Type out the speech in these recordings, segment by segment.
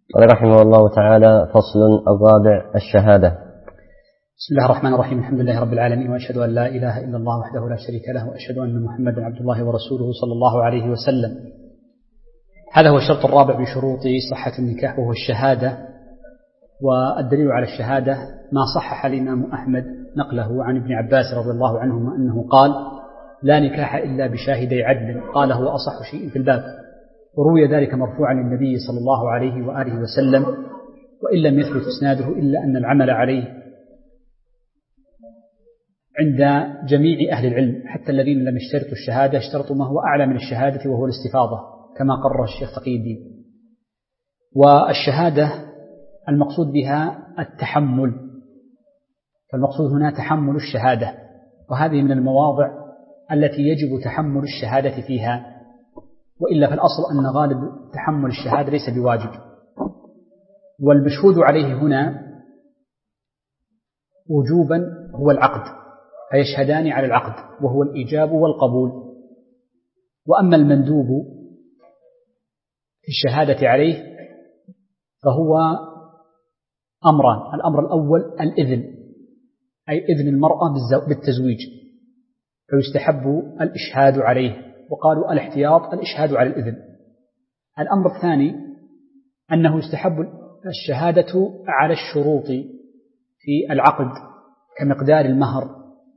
قال رحمه الله تعالى: فصل الرابع: الشهادة. بسم الله الرحمن الرحيم. الحمد لله رب العالمين، وأشهد أن لا إله إلا الله وحده لا شريك له، وأشهد أن محمدا عبد الله ورسوله صلى الله عليه وسلم. هذا هو الشرط الرابع بشروط صحة النكاح، وهو الشهادة. والدليل على الشهادة ما صحح الإمام أحمد نقله عن ابن عباس رضي الله عنهما أنه قال: لا نكاح إلا بشاهدي عدل. قال: هو أصح شيء في الباب. وروي ذلك مرفوعا للنبي صلى الله عليه وآله وسلم، وإن لم يثبت إسناده إلا أن العمل عليه عند جميع أهل العلم، حتى الذين لم يشترطوا الشهادة اشترطوا ما هو أعلى من الشهادة وهو الاستفاضة، كما قرر الشيخ تقي الدين. والشهادة المقصود بها التحمل، فالمقصود هنا تحمل الشهادة، وهذه من المواضع التي يجب تحمل الشهادة فيها، وإلا فالأصل أن غالب تحمل الشهادة ليس بواجب. والمشهود عليه هنا وجوبا هو العقد، فيشهدان على العقد وهو الإيجاب والقبول. وأما المندوب في الشهادة عليه فهو أمران: الأمر الأول الإذن، أي إذن المرأة بالتزويج، فيستحب الإشهاد عليه، وقالوا الاحتياط الإشهاد على الإذن. الأمر الثاني أنه يستحب الشهادة على الشروط في العقد كمقدار المهر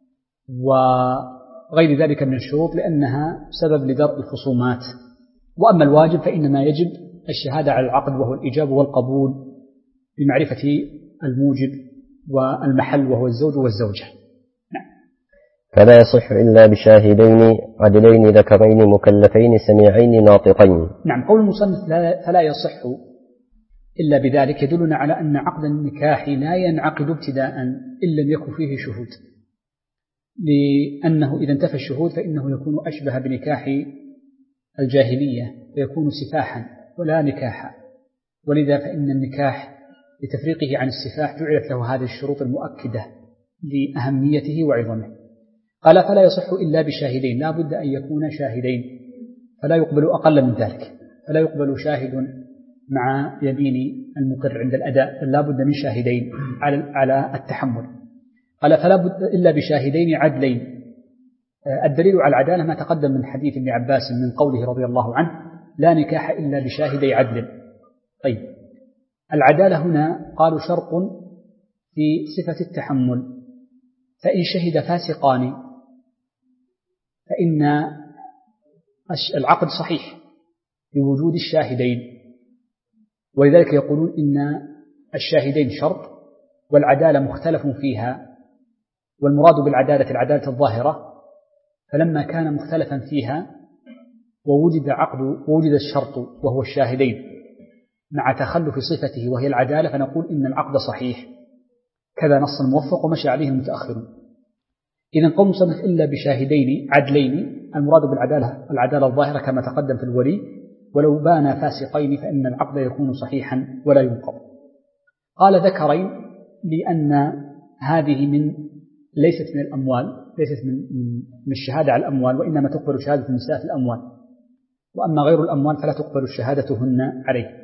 وغير ذلك من الشروط، لأنها سبب لدرء الخصومات. وأما الواجب فإنما يجب الشهادة على العقد وهو الإيجاب والقبول بمعرفة الموجب والمحل وهو الزوج والزوجة. نعم. فلا يصح إلا بشاهدين عدلين ذكرين مكلفين سميعين ناطقين. نعم. قول المصنف فلا يصح إلا بذلك يدلنا على أن عقد النكاح لا ينعقد ابتداء إن لم يكن فيه شهود، لأنه إذا انتفى الشهود فإنه يكون أشبه بنكاح الجاهلية، فيكون سفاحا ولا نكاحا. ولذا فإن النكاح لتفريقه عن السفاح جعلت له هذه الشروط المؤكدة لأهميته وعظمه. قال: فلا يصح إلا بشاهدين، لا بد أن يكون شاهدين، فلا يقبل أقل من ذلك، فلا يقبل شاهد مع يمين المقر عند الأداء، لا بد من شاهدين على التحمل. قال: فلا بد إلا بشاهدين عدلين. الدليل على العدالة ما تقدم من حديث ابن عباس من قوله رضي الله عنه: لا نكاح إلا بشاهدي عدل. طيب، العدالة هنا قالوا شرط في صفة التحمل، فإن شهد فاسقان فإن العقد صحيح بوجود الشاهدين، ولذلك يقولون إن الشاهدين شرط، والعدالة مختلف فيها، والمراد بالعدالة العدالة الظاهرة. فلما كان مختلفا فيها ووجد الشرط وهو الشاهدين مع تخلف صفته وهي العدالة، فنقول إن العقد صحيح، كذا نص الموفق ومشى عليه المتأخرون. إذن قول مصنف إلا بشاهدين عدلين، المراد بالعدالة العدالة الظاهرة كما تقدم في الولي، ولو بان فاسقين فإن العقد يكون صحيحا ولا ينقض. قال: ذكرين، لأن هذه ليست من الأموال، ليست من الشهادة على الأموال، وإنما تقبل شهادة النساء في الأموال، وأما غير الأموال فلا تقبل شهادتهن عليه.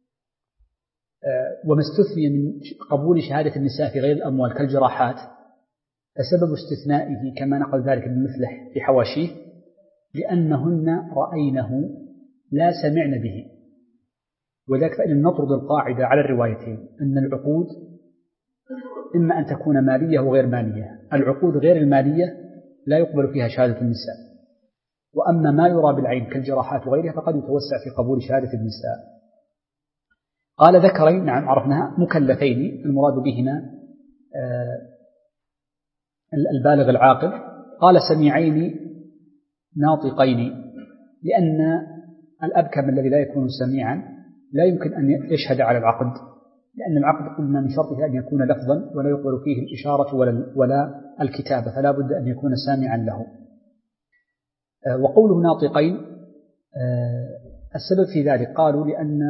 وما استثني من قبول شهادة النساء في غير الأموال كالجراحات فسبب استثنائه كما نقل ذلك ابن مفلح في حواشيه لأنهن رأينه لا سمعن به. وذلك فإن نطرد القاعدة على الروايتين أن العقود إما أن تكون مالية وغير مالية. العقود غير المالية لا يقبل فيها شهادة النساء، وأما ما يرى بالعين كالجراحات وغيرها فقد يتوسع في قبول شهادة النساء. قال: ذكرين، نعم عرفناها، مكلفين، المراد بهما البالغ العاقل. قال: سميعين ناطقين، لأن الأبكم الذي لا يكون سميعا لا يمكن أن يشهد على العقد، لأن العقد قلنا من شرطه أن يكون لفظا ولا يقبل فيه الإشارة ولا الكتابة، فلا بد أن يكون سامعا له. وقوله ناطقين السبب في ذلك قالوا لأن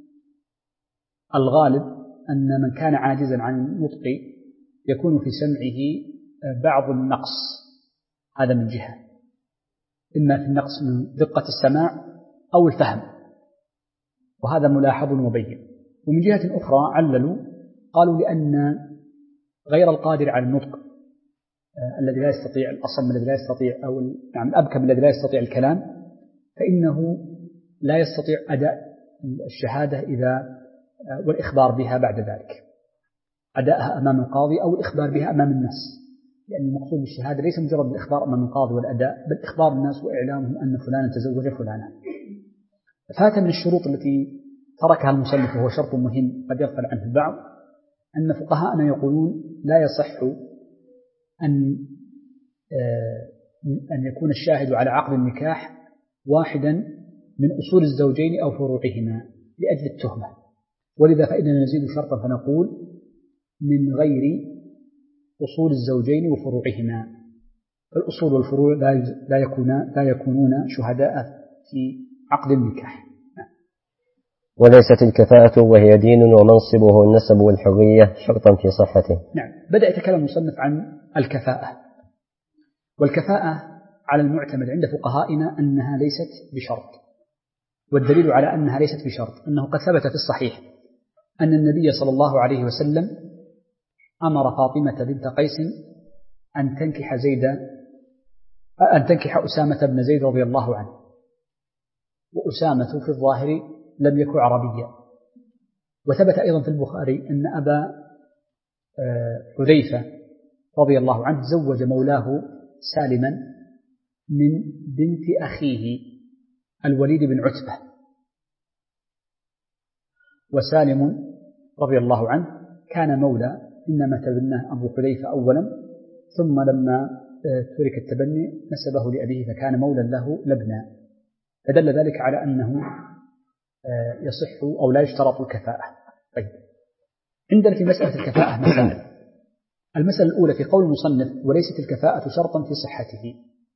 الغالب أن من كان عاجزا عن النطق يكون في سمعه بعض النقص، هذا من جهة، إما في النقص من دقة السماع أو الفهم، وهذا ملاحظ مبين. ومن جهة أخرى عللوا قالوا لأن غير القادر على النطق الذي لا يستطيع، الأصم الذي لا يستطيع، أو الأبكم الذي لا يستطيع الكلام، فإنه لا يستطيع أداء الشهادة والإخبار بها بعد ذلك، أداءها أمام القاضي أو الإخبار بها أمام الناس، لأن المقصود بالشهادة ليس مجرد الإخبار أمام القاضي والأداء، بل إخبار الناس وإعلامهم أن فلانا تزوج فلانا. فات من الشروط التي تركها المصنف وهو شرط مهم قد يغفل عنه البعض، أن فقهاءنا يقولون لا يصح أن يكون الشاهد على عقد النكاح واحدا من أصول الزوجين أو فروعهما لأجل التهمة، ولذا فإننا نزيد شرطا فنقول من غير أصول الزوجين وفروعهما، فالأصول والفروع لا يكونون شهداء في عقد النكاح. وليست الكفاءة وهي دين ومنصبه والنسب والحرية شرطا في صحته. نعم، بدأ يتكلم المصنف عن الكفاءة، والكفاءة على المعتمد عند فقهائنا أنها ليست بشرط، والدليل على أنها ليست بشرط أنه قد ثبت في الصحيح أن النبي صلى الله عليه وسلم أمر فاطمة بنت قيس أن تنكح أسامة بن زيد رضي الله عنه، وأسامة في الظاهر لم يكن عربيا. وثبت أيضا في البخاري أن أبا حذيفة رضي الله عنه زوج مولاه سالما من بنت أخيه الوليد بن عتبة، وسالم رضي الله عنه كان مولى، إنما تبناه أبو حذيفة أولا، ثم لما ترك التبني نسبه لأبيه فكان مولى له لبنا، فدل ذلك على أنه يصح أو لا يشترط الكفاءة. طيب، عندنا في مسألة الكفاءة مسائل. المسألة الأولى في قول المصنف وليست الكفاءة شرطا في صحته.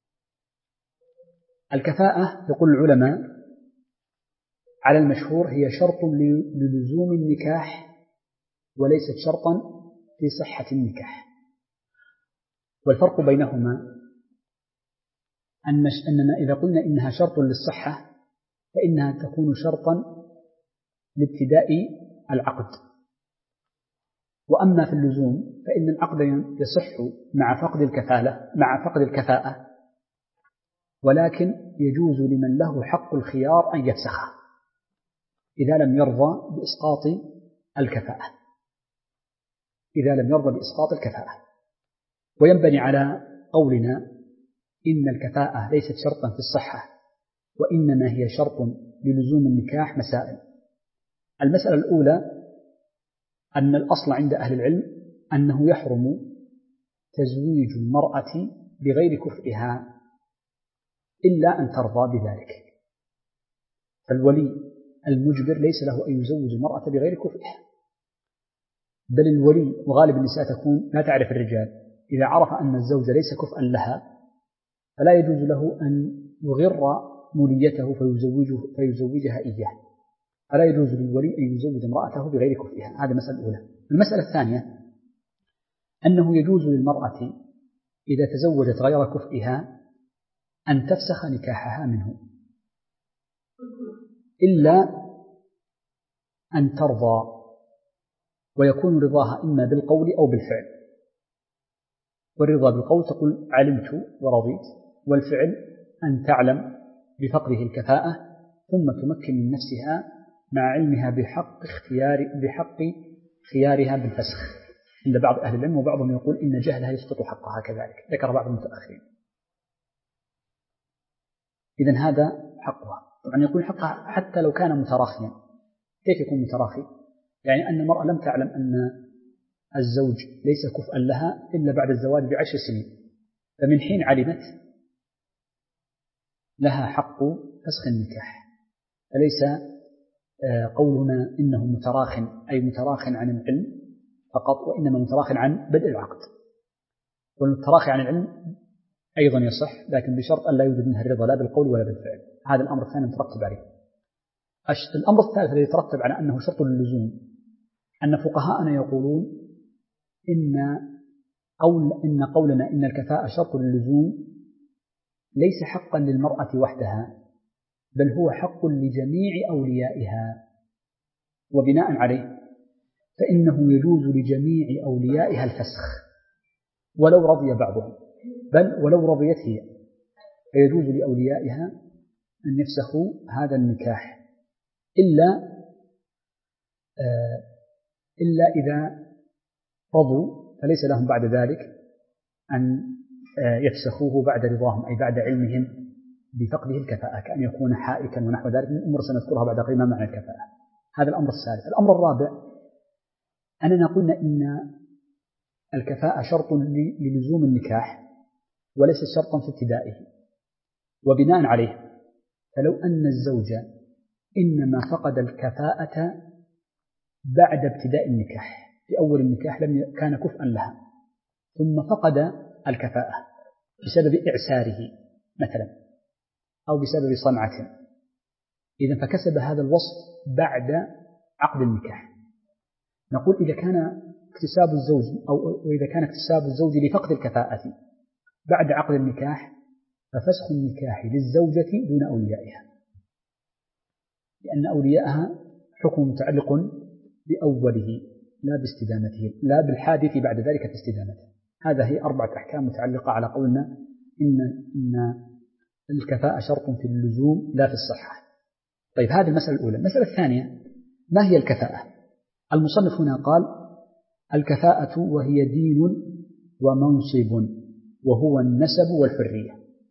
الكفاءة يقول العلماء على المشهور هي شرط للزوم النكاح وليست شرطا في صحة النكاح، والفرق بينهما أننا إذا قلنا إنها شرط للصحة فإنها تكون شرطا لابتداء العقد، وأما في اللزوم فإن العقد يصح مع فقد الكفاءة، ولكن يجوز لمن له حق الخيار أن يفسخه إذا لم يرضى بإسقاط الكفاءة. وينبني على قولنا إن الكفاءة ليست شرطا في الصحة وإنما هي شرط للزوم النكاح مسائل. المسألة الأولى أن الأصل عند أهل العلم أنه يحرم تزويج المرأة بغير كفئها إلا أن ترضى بذلك، فالولي المجبر ليس له أن يزوج المرأة بغير كفئها، بل الولي وغالب النساء تكون لا تعرف الرجال، إذا عرف أن الزوج ليس كفءا لها فلا يجوز له أن يغر موليته فيزوجها إياه، فلا يجوز للولي أن يزوج امرأته بغير كفئها. هذه المسألة الأولى. المسألة الثانية أنه يجوز للمرأة إذا تزوجت غير كفئها أن تفسخ نكاحها منه إلا أن ترضى، ويكون رضاها إما بالقول أو بالفعل. والرضا بالقول تقول علمت ورضيت، والفعل أن تعلم بفقده الكفاءة ثم تمكن من نفسها مع علمها بحق خيارها بالفسخ عند بعض أهل العلم، وبعضهم يقول إن جهلها يسقط حقها كذلك، ذكر بعض المتأخرين. إذن هذا حقها، طبعا يكون حقها حتى لو كان متراخيا. كيف يكون متراخي؟ يعني أن المرأة لم تعلم أن الزوج ليس كفءا لها إلا بعد الزواج ب10 سنين، فمن حين علمت لها حق فسخ النكاح. فليس قولنا إنه متراخ أي متراخ عن العلم فقط، وإنما متراخ عن بدء العقد. والتراخي عن العلم أيضا يصح، لكن بشرط أن لا يوجد منها الرضا لا بالقول ولا بالفعل. هذا الأمر الثاني مترتب عليه. الأمر الثالث الذي يترتب على أنه شرط للزوم أن فقهاءنا يقولون إن قولنا إن الكفاءة شرط للزوم ليس حقا للمرأة وحدها، بل هو حق لجميع أوليائها. وبناء عليه فإنه يجوز لجميع أوليائها الفسخ ولو رضي بعضهم، بل ولو رضيت هي فيجوز لأوليائها أن يفسخوا هذا النكاح إلا إذا رضوا، فليس لهم بعد ذلك أن يفسخوه بعد رضاهم، أي بعد علمهم بفقده الكفاءة، كأن يكون حائكا ونحو ذلك من أمور سنذكرها بعد قليل ما معنى الكفاءة. هذا الأمر الثالث. الأمر الرابع أننا قلنا إن الكفاءة شرط للزوم النكاح وليس شرطا في ابتدائه، وبناء عليه فلو أن الزوج إنما فقد الكفاءة بعد ابتداء النكاح، في أول النكاح كان كفءا لها، ثم فقد الكفاءة بسبب إعساره مثلا أو بسبب صنعة، إذا فكسب هذا الوصف بعد عقد النكاح، نقول إذا كان اكتساب الزوج لفقد الكفاءة بعد عقد النكاح ففسخ النكاح للزوجة دون أوليائها، لأن أوليائها حكم متعلق بأوله لا باستدامته، لا بالحادث بعد ذلك في استدامته. هذا هي 4 أحكام متعلقة على قولنا إن الكفاءة شرط في اللزوم لا في الصحة. طيب، هذه المسألة الأولى. المسألة الثانية، ما هي الكفاءة؟ المصنف هنا قال الكفاءة وهي دين ومنصب وهو النسب والحرية.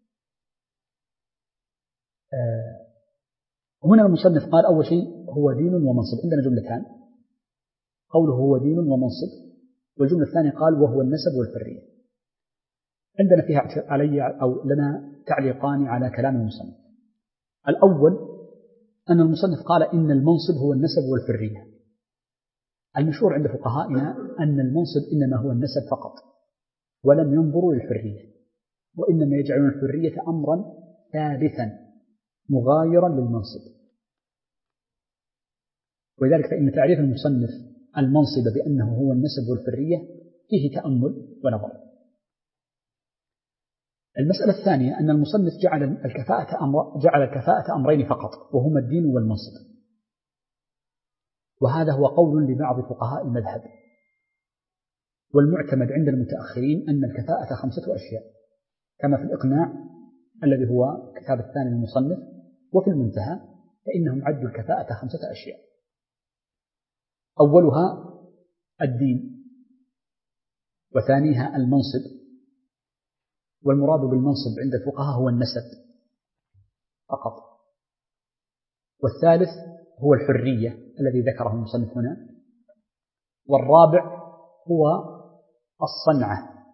هنا المصنف قال أول شيء هو دين ومنصب، عندنا جملتان، قوله هو دين ومنصب، والجملة الثانية قال وهو النسب والحرية. عندنا فيها لنا تعليقان على كلام المصنف. الأول أن المصنف قال إن المنصب هو النسب والحرية. المشهور عند فقهائنا أن المنصب إنما هو النسب فقط، ولم ينظروا للحرية، وإنما يجعلون الحرية أمرا ثالثا مغايرا للمنصب. ولذلك فإن تعريف المصنف المنصب بأنه هو النسب والحرية فيه تأمل ونظر. المسألة الثانية أن المصنف جعل الكفاءة أمرين فقط، وهما الدين والمنصب، وهذا هو قول لبعض فقهاء المذهب، والمعتمد عند المتأخرين أن الكفاءة 5 أشياء، كما في الإقناع الذي هو كتاب الثاني للمصنف، وفي المنتهى فإنهم عدوا الكفاءة 5 أشياء. أولها الدين، وثانيها المنصب، والمراد بالمنصب عند الفقهاء هو النسب فقط، والثالث هو الحرية الذي ذكره المصنف هنا، والرابع هو الصنعة،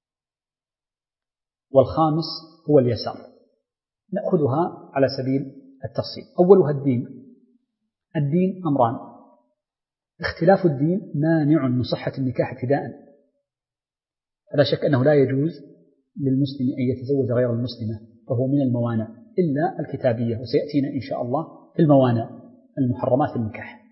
والخامس هو اليسار. نأخذها على سبيل التفصيل. أولها الدين. الدين أمران: اختلاف الدين مانع من صحة النكاح ابتداء، فلا شك أنه لا يجوز للمسلم أن يتزوج غير المسلمة، فهو من الموانع إلا الكتابية، وسيأتينا إن شاء الله في الموانع المحرمات النكاح.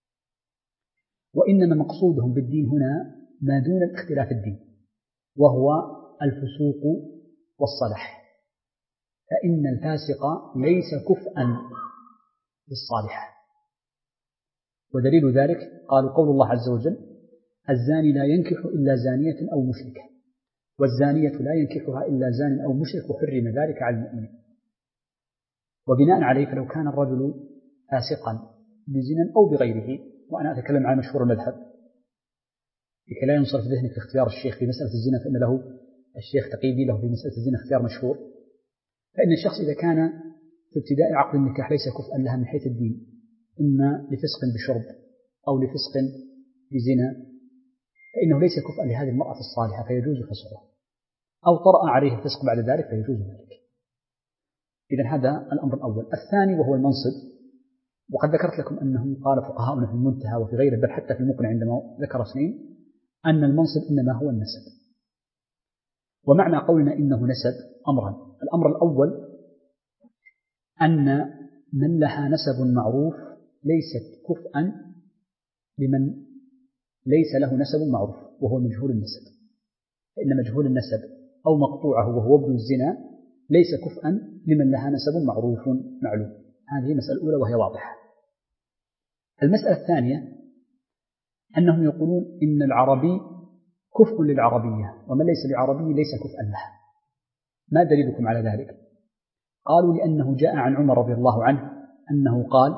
وإنما مقصودهم بالدين هنا ما دون الاختلاف الدين، وهو الفسوق والصلح، فإن الفاسق ليس كفءا للصالح. ودليل ذلك قالوا قول الله عز وجل: الزاني لا ينكح إلا زانية أو مشركة، والزانية لا ينكحها إلا زان أو مشرك، وحرم ذلك على المؤمنين. وبناء عليه فلو كان الرجل فاسقا بزنا أو بغيره، وأنا أتكلم عن مشهور المذهب لكي لا ينصرف ذهنك في اختيار الشيخ في مسألة الزنا، فإن له الشيخ تقييدي له في مسألة الزنا اختيار مشهور، فإن الشخص إذا كان في ابتداء عقد النكاح ليس كفءا لها من حيث الدين، إما لفسق بشرب أو لفسق بزنا، فإنه ليس كفءا لهذه المرأة الصالحة فيجوز فسقه، أو طرأ عليه الفسق بعد ذلك فيجوز ذلك. إذن هذا الأمر الأول. الثاني وهو المنصب، وقد ذكرت لكم أنه قال فقهاؤنا في المنتهى وفي غيره، بل حتى في المقنع عندما ذكر اثنين، أن المنصب إنما هو النسب. ومعنى قولنا إنه نسب أمران: الأمر الأول أن من لها نسب معروف ليست كفءا لمن ليس له نسب معروف وهو مجهول النسب، فإن مجهول النسب أو مقطوعه وهو ابن الزنا ليس كفءا لمن لها نسب معروف معلوم. هذه مسألة أولى وهي واضحة. المسألة الثانية أنهم يقولون إن العربي كفء للعربية، ومن ليس بعربي ليس كفءا لها. ما دليلكم على ذلك؟ قالوا لأنه جاء عن عمر رضي الله عنه أنه قال: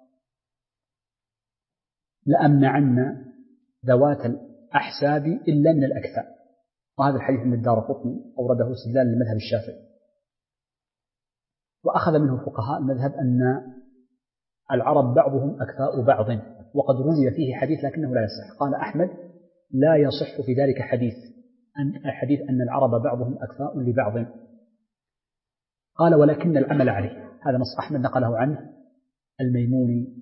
لأمنعن ذوات الأحساب إلا من الأكفاء. وهذا الحديث من الدارقطني أورده استدلالا للمذهب الشافعي. وأخذ منه فقهاء المذهب أن العرب بعضهم أكفاء بعض، وقد روي فيه حديث لكنه لا يصح. قال أحمد: لا يصح في ذلك حديث أن العرب بعضهم أكفاء لبعض. قال: ولكن العمل عليه. هذا نص أحمد نقله عنه الميموني،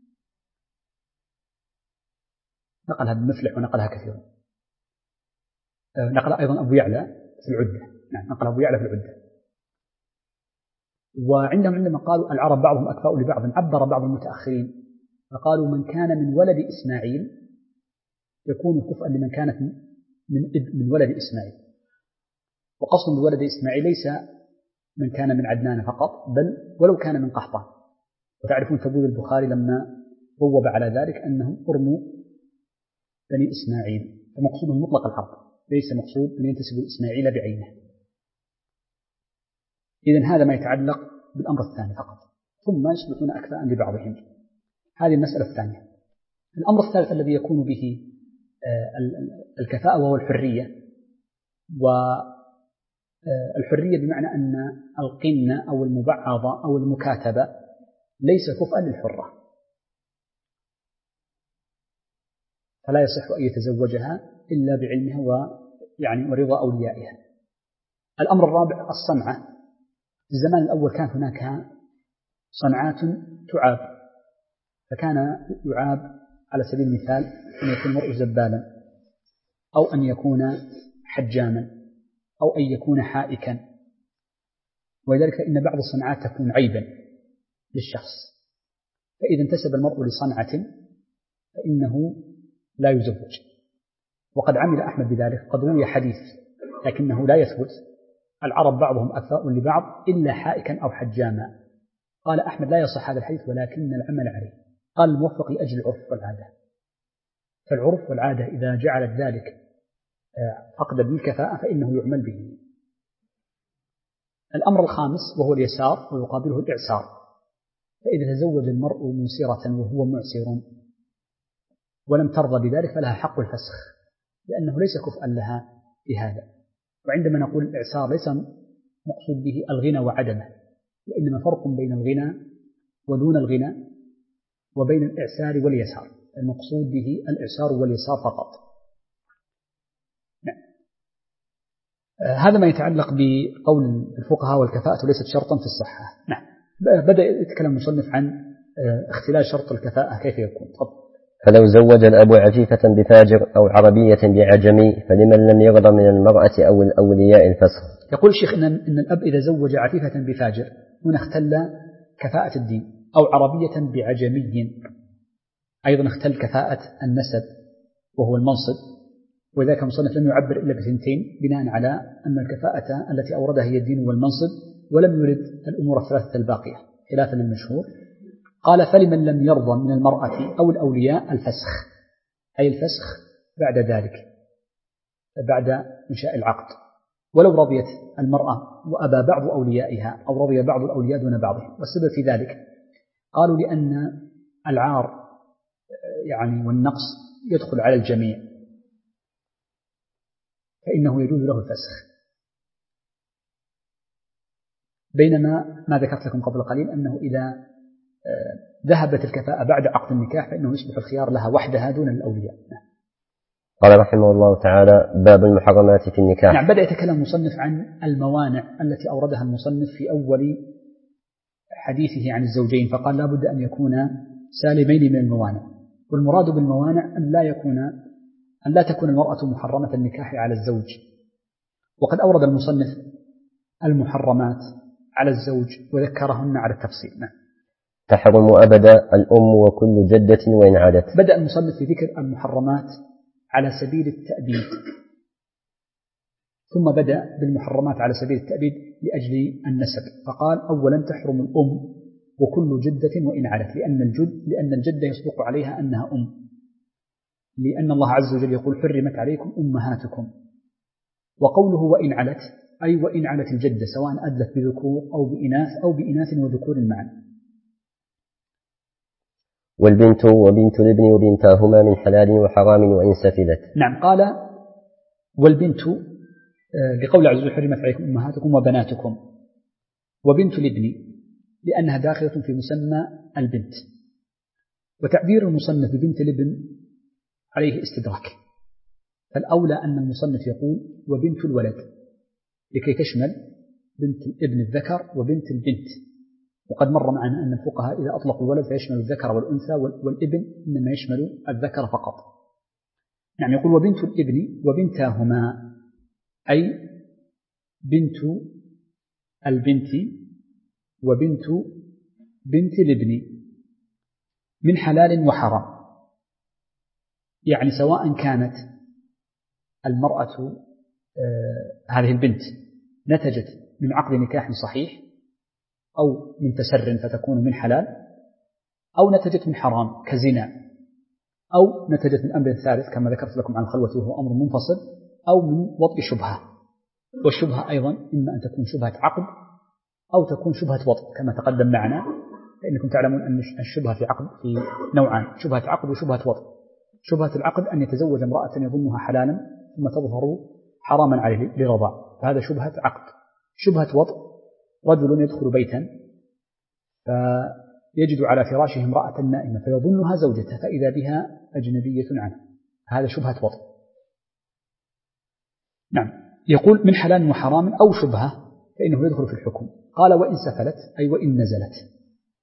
نقلها بمفلح ونقلها كثيرا. نقل أيضا أبو يعلى في العدة. نعم، نقل أبو يعلى في العدة. وعندهم عندما قالوا العرب بعضهم أكفاء لبعض، عبر بعض المتأخرين فقالوا: من كان من ولد إسماعيل يكون كفءا لمن كانت من ولد إسماعيل. وقصد بولد إسماعيل ليس من كان من عدنان فقط، بل ولو كان من قحطان. وتعرفون ثبوت البخاري لما بوب على ذلك أنهم أرموا بني إسماعيل، فمقصود مطلق العرب، ليس مقصود من ينتسب إسماعيل بعينه. إذن هذا ما يتعلق بالأمر الثاني فقط، ثم يصبحون أكفاء لبعضهم. هذه المسألة الثانية. الأمر الثالث الذي يكون به الكفاءة وهو الحرية. والحرية بمعنى أن القنة أو المبعضة أو المكاتبة ليس كفءا للحرة، فلا يصح أن يتزوجها إلا بعلمها ورضا أوليائها. الأمر الرابع الصنعة. في الزمان الأول كان هناك صنعات تعاب، فكان يعاب على سبيل المثال أن يكون المرء زبالا، أو أن يكون حجاما، أو أن يكون حائكا. ولذلك فإن بعض الصنعات تكون عيبا للشخص، فإذا انتسب المرء لصنعة فإنه لا يزوج. وقد عمل أحمد بذلك، قد روي حديث لكنه لا يثبت: العرب بعضهم أكفاء لبعض إلا حائكا أو حجاما. قال أحمد: لا يصح هذا الحديث ولكن العمل عليه. قال الموفق لأجل العرف والعادة. فالعرف والعادة إذا جعلت ذلك فقد بالكفاءة فإنه يعمل به. الأمر الخامس وهو اليسار ويقابله الإعسار. فإذا تزوج المرء موسرة وهو معسر ولم ترضى بذلك فلها حق الفسخ، لأنه ليس كفءا لها بهذا. وعندما نقول الإعسار ليس مقصود به الغنى وعدمه، وإنما فرق بين الغنى ودون الغنى وبين الإعسار واليسار. المقصود به الإعسار واليسار فقط. نعم. هذا ما يتعلق بقول الفقهاء والكفاءة ليست شرطا في الصحة. نعم. بدأ يتكلم المصنف عن اختلال شرط الكفاءة كيف يكون. تفضل. فلو زوج الأب عفيفة بفاجر أو عربية بعجمي فلمن لم يرضى من المرأة أو الأولياء الفسخ. يقول الشيخ إن الأب إذا زوج عفيفة بفاجر هنا اختل كفاءة الدين، أو عربية بعجمي أيضا اختل كفاءة النسب وهو المنصب. وذلك المصنف لم يعبر إلا بثنتين بناء على أن الكفاءة التي أوردها هي الدين والمنصب، ولم يرد الأمور الثلاثة الباقية خلافا للمشهور. قال: فلمن لم يرضى من المرأة أو الأولياء الفسخ، أي الفسخ بعد ذلك بعد إنشاء العقد. ولو رضيت المرأة وأبى بعض أوليائها أو رضي بعض الأولياء دون بعضهم. والسبب في ذلك قالوا لأن العار والنقص يدخل على الجميع، فإنه يجوز له الفسخ. بينما ما ذكرت لكم قبل قليل أنه إذا ذهبت الكفاءة بعد عقد النكاح فإنه يصبح الخيار لها وحدها دون الأولياء. قال رحمه الله تعالى: باب المحرمات في النكاح. نعم. بدأ يتكلم المصنف عن الموانع التي أوردها المصنف في أول حديثه عن الزوجين، فقال لا بد أن يكون سالمين من الموانع. والمراد بالموانع أن لا تكون المرأة محرمة النكاح على الزوج. وقد أورد المصنف المحرمات على الزوج وذكرهن على التفصيل. نعم. تحرم أبدا الأم وكل جدة وإن عادت. بدأ المصنف في ذكر المحرمات على سبيل التأبيد، ثم بدأ بالمحرمات على سبيل التأبيد لأجل النسب، فقال: أولا تحرم الأم وكل جدة وإن عادت، لأن الجدة يصدق عليها أنها أم. لأن الله عز وجل يقول حرمت عليكم أمهاتكم. وقوله وإن علت أي وإن علت الجدة سواء أدلت بذكور أو بإناث وذكور معا. والبنت وبنت الابن وبنتاهما من حلال وحرام وإن سفلت. نعم. قال والبنت لقول عز وجل حرمت عليكم أمهاتكم وبناتكم، وبنت الابن لأنها داخلة في مسمى البنت. وتعبير المصنف ببنت الابن عليه استدراك، فالأولى أن المصنف يقول وبنت الولد لكي تشمل بنت الابن الذكر وبنت البنت. وقد مر معنا أن الفقهاء إذا أطلقوا الولد فيشمل الذكر والأنثى، والابن إنما يشمل الذكر فقط. يعني يقول وبنت الابن وبنتاهما أي بنت البنت وبنت بنت الابن من حلال وحرام، يعني سواء كانت المرأة هذه البنت نتجت من عقد نكاح صحيح أو من تسر فتكون من حلال، أو نتجت من حرام كزنا، أو نتجت من أمر ثالث كما ذكرت لكم عن الخلوة وهو أمر منفصل، أو من وطء شبهة. والشبهة أيضا إما أن تكون شبهة عقد أو تكون شبهة وطء كما تقدم معنا، فإنكم تعلمون أن الشبهة في عقد في نوعان، شبهة عقد وشبهة وطء. شبهة العقد أن يتزوج امرأة يظنها حلالا ثم تظهر حراما عليه لرضاع، فهذا شبهة عقد. شبهة وطء رجل يدخل بيتا فيجد على فراشه امرأة نائمة فيظنها زوجته فإذا بها أجنبية عنه، هذا شبهة وطء. نعم. يقول من حلال وحرام أو شبهة فإنه يدخل في الحكم. قال وإن سفلت أي وإن نزلت.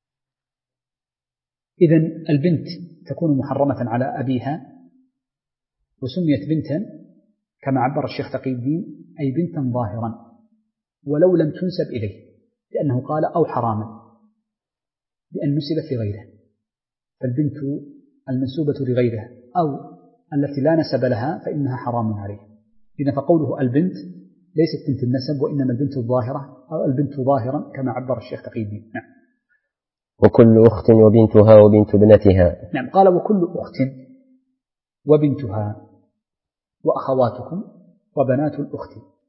إذن البنت تكون محرمة على أبيها وسميت بنتا كما عبر الشيخ تقي الدين أي بنتا ظاهرا ولو لم تنسب إليه، لأنه قال أو حراما بأن نسبت لغيره، فالبنت المنسوبة لغيرها أو التي لا نسب لها فإنها حرام عليه. إذن فقوله البنت ليست بنت النسب وإنما البنت الظاهرة أو البنت ظاهرا كما عبر الشيخ تقي الدين. نعم. وكل أخت وبنتها وبنت ابنتها. نعم. قال وكل أخت وبنتها وأخواتكم وبنات الأخت.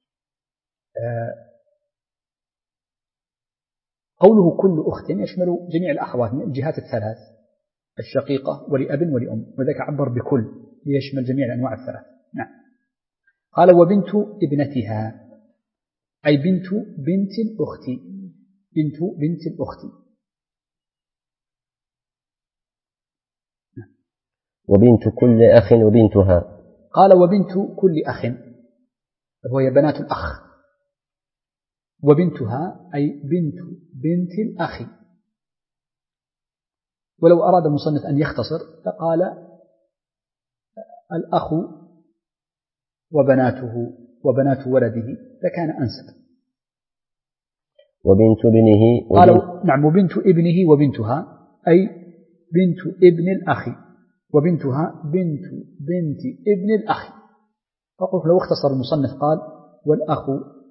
قوله كل أخت يشمل جميع الأخوات من الجهات الثلاث الشقيقة ولأب ولأم، وذلك عبر بكل ليشمل جميع الأنواع الثلاث. نعم. قال وبنت ابنتها أي بنت بنت الأخت، بنت بنت الأخت. وبنت كل أخ وبنتها. قال وبنت كل أخ وهي بنات الأخ، وبنتها أي بنت بنت الأخ. ولو أراد المصنف أن يختصر فقال الأخ وبناته وبنات ولده لكان أنسب. وبنت ابنه قال نعم وبنت ابنه وبنتها أي بنت ابن الأخ، وبنتها بنت بنت ابن الأخ. فقلت لو اختصر المصنف قال والأخ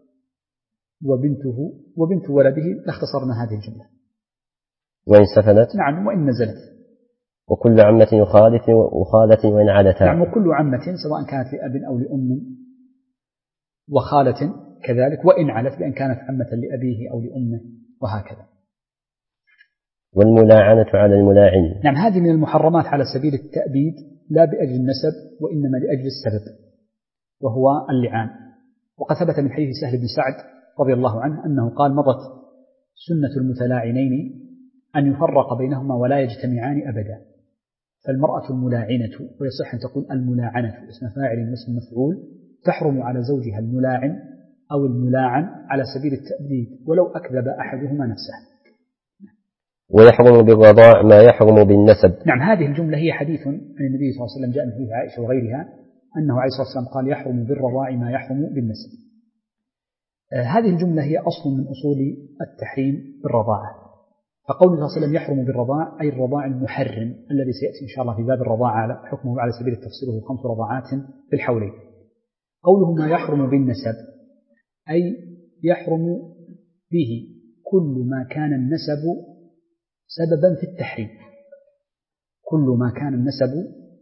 وبنته وبنت ولده لاختصرنا هذه الجملة. وإن سفلت. نعم. وإن نزلت. وكل عمة وخالة وإن علتا. نعم. وكل عمة سواء كانت لأب أو لأم، وخالة كذلك، وإن علت بأن كانت عمة لأبيه أو لأمه وهكذا. والملاعنة على الملاعن. نعم. هذه من المحرمات على سبيل التأبيد لا بأجل النسب وإنما لأجل السبب وهو اللعان. وقد ثبت من حديث سهل بن سعد رضي الله عنه أنه قال مضت سنة المتلاعنين أن يفرق بينهما ولا يجتمعان أبدا. فالمرأة الملاعنة ويصح أن تقول الملاعنة اسم فاعل واسم مفعول تحرم على زوجها الملاعن أو الملاعن على سبيل التأبيد ولو أكذب أحدهما نفسه. ويحرم بالرضاع ما يحرم بالنسب. نعم. هذه الجملة هي حديث عن النبي صلى الله عليه وسلم جاء من حديث عائشة وغيرها أنه عليه الصلاة والسلام قال يحرم بالرضاع ما يحرم بالنسب. هذه الجملة هي أصل من أصول التحريم بالرضاعة. فقول الله صلى الله عليه وسلم يحرم بالرضاع أي الرضاع المحرم الذي سيأتي إن شاء الله في باب الرضاعة على حكمه على سبيل التفصيل وهو 5 رضاعات في الحولين. قوله ما يحرم بالنسب أي يحرم به كل ما كان النسب سببا في التحريم، كل ما كان النسب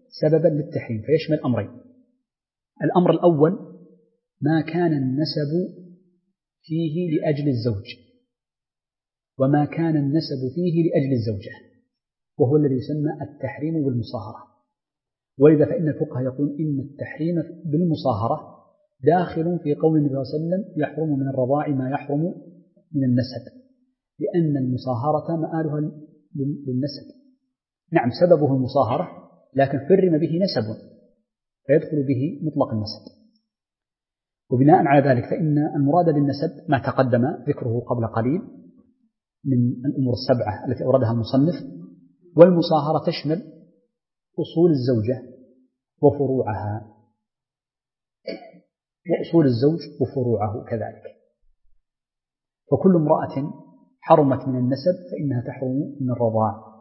سببا للتحريم، فيشمل أمرين. الأمر الأول ما كان النسب فيه لأجل الزوج، وما كان النسب فيه لأجل الزوجة، وهو الذي يسمى التحريم بالمصاهرة. ولذا فإن الفقهاء يقول إن التحريم بالمصاهرة داخل في قول النبي صلى الله عليه وسلم يحرم من الرضاع ما يحرم من النسب، لأن المصاهرة مآلها للنسب. نعم سببه المصاهرة، لكن فرم به نسب فيدخل به مطلق النسب. وبناء على ذلك فإن المراد بالنسب ما تقدم ذكره قبل قليل من الأمور السبعة التي أوردها المصنف. والمصاهرة تشمل أصول الزوجة وفروعها، وأصول الزوج وفروعه كذلك. فكل امرأة حرمت من النسب فإنها تحرم من الرضاع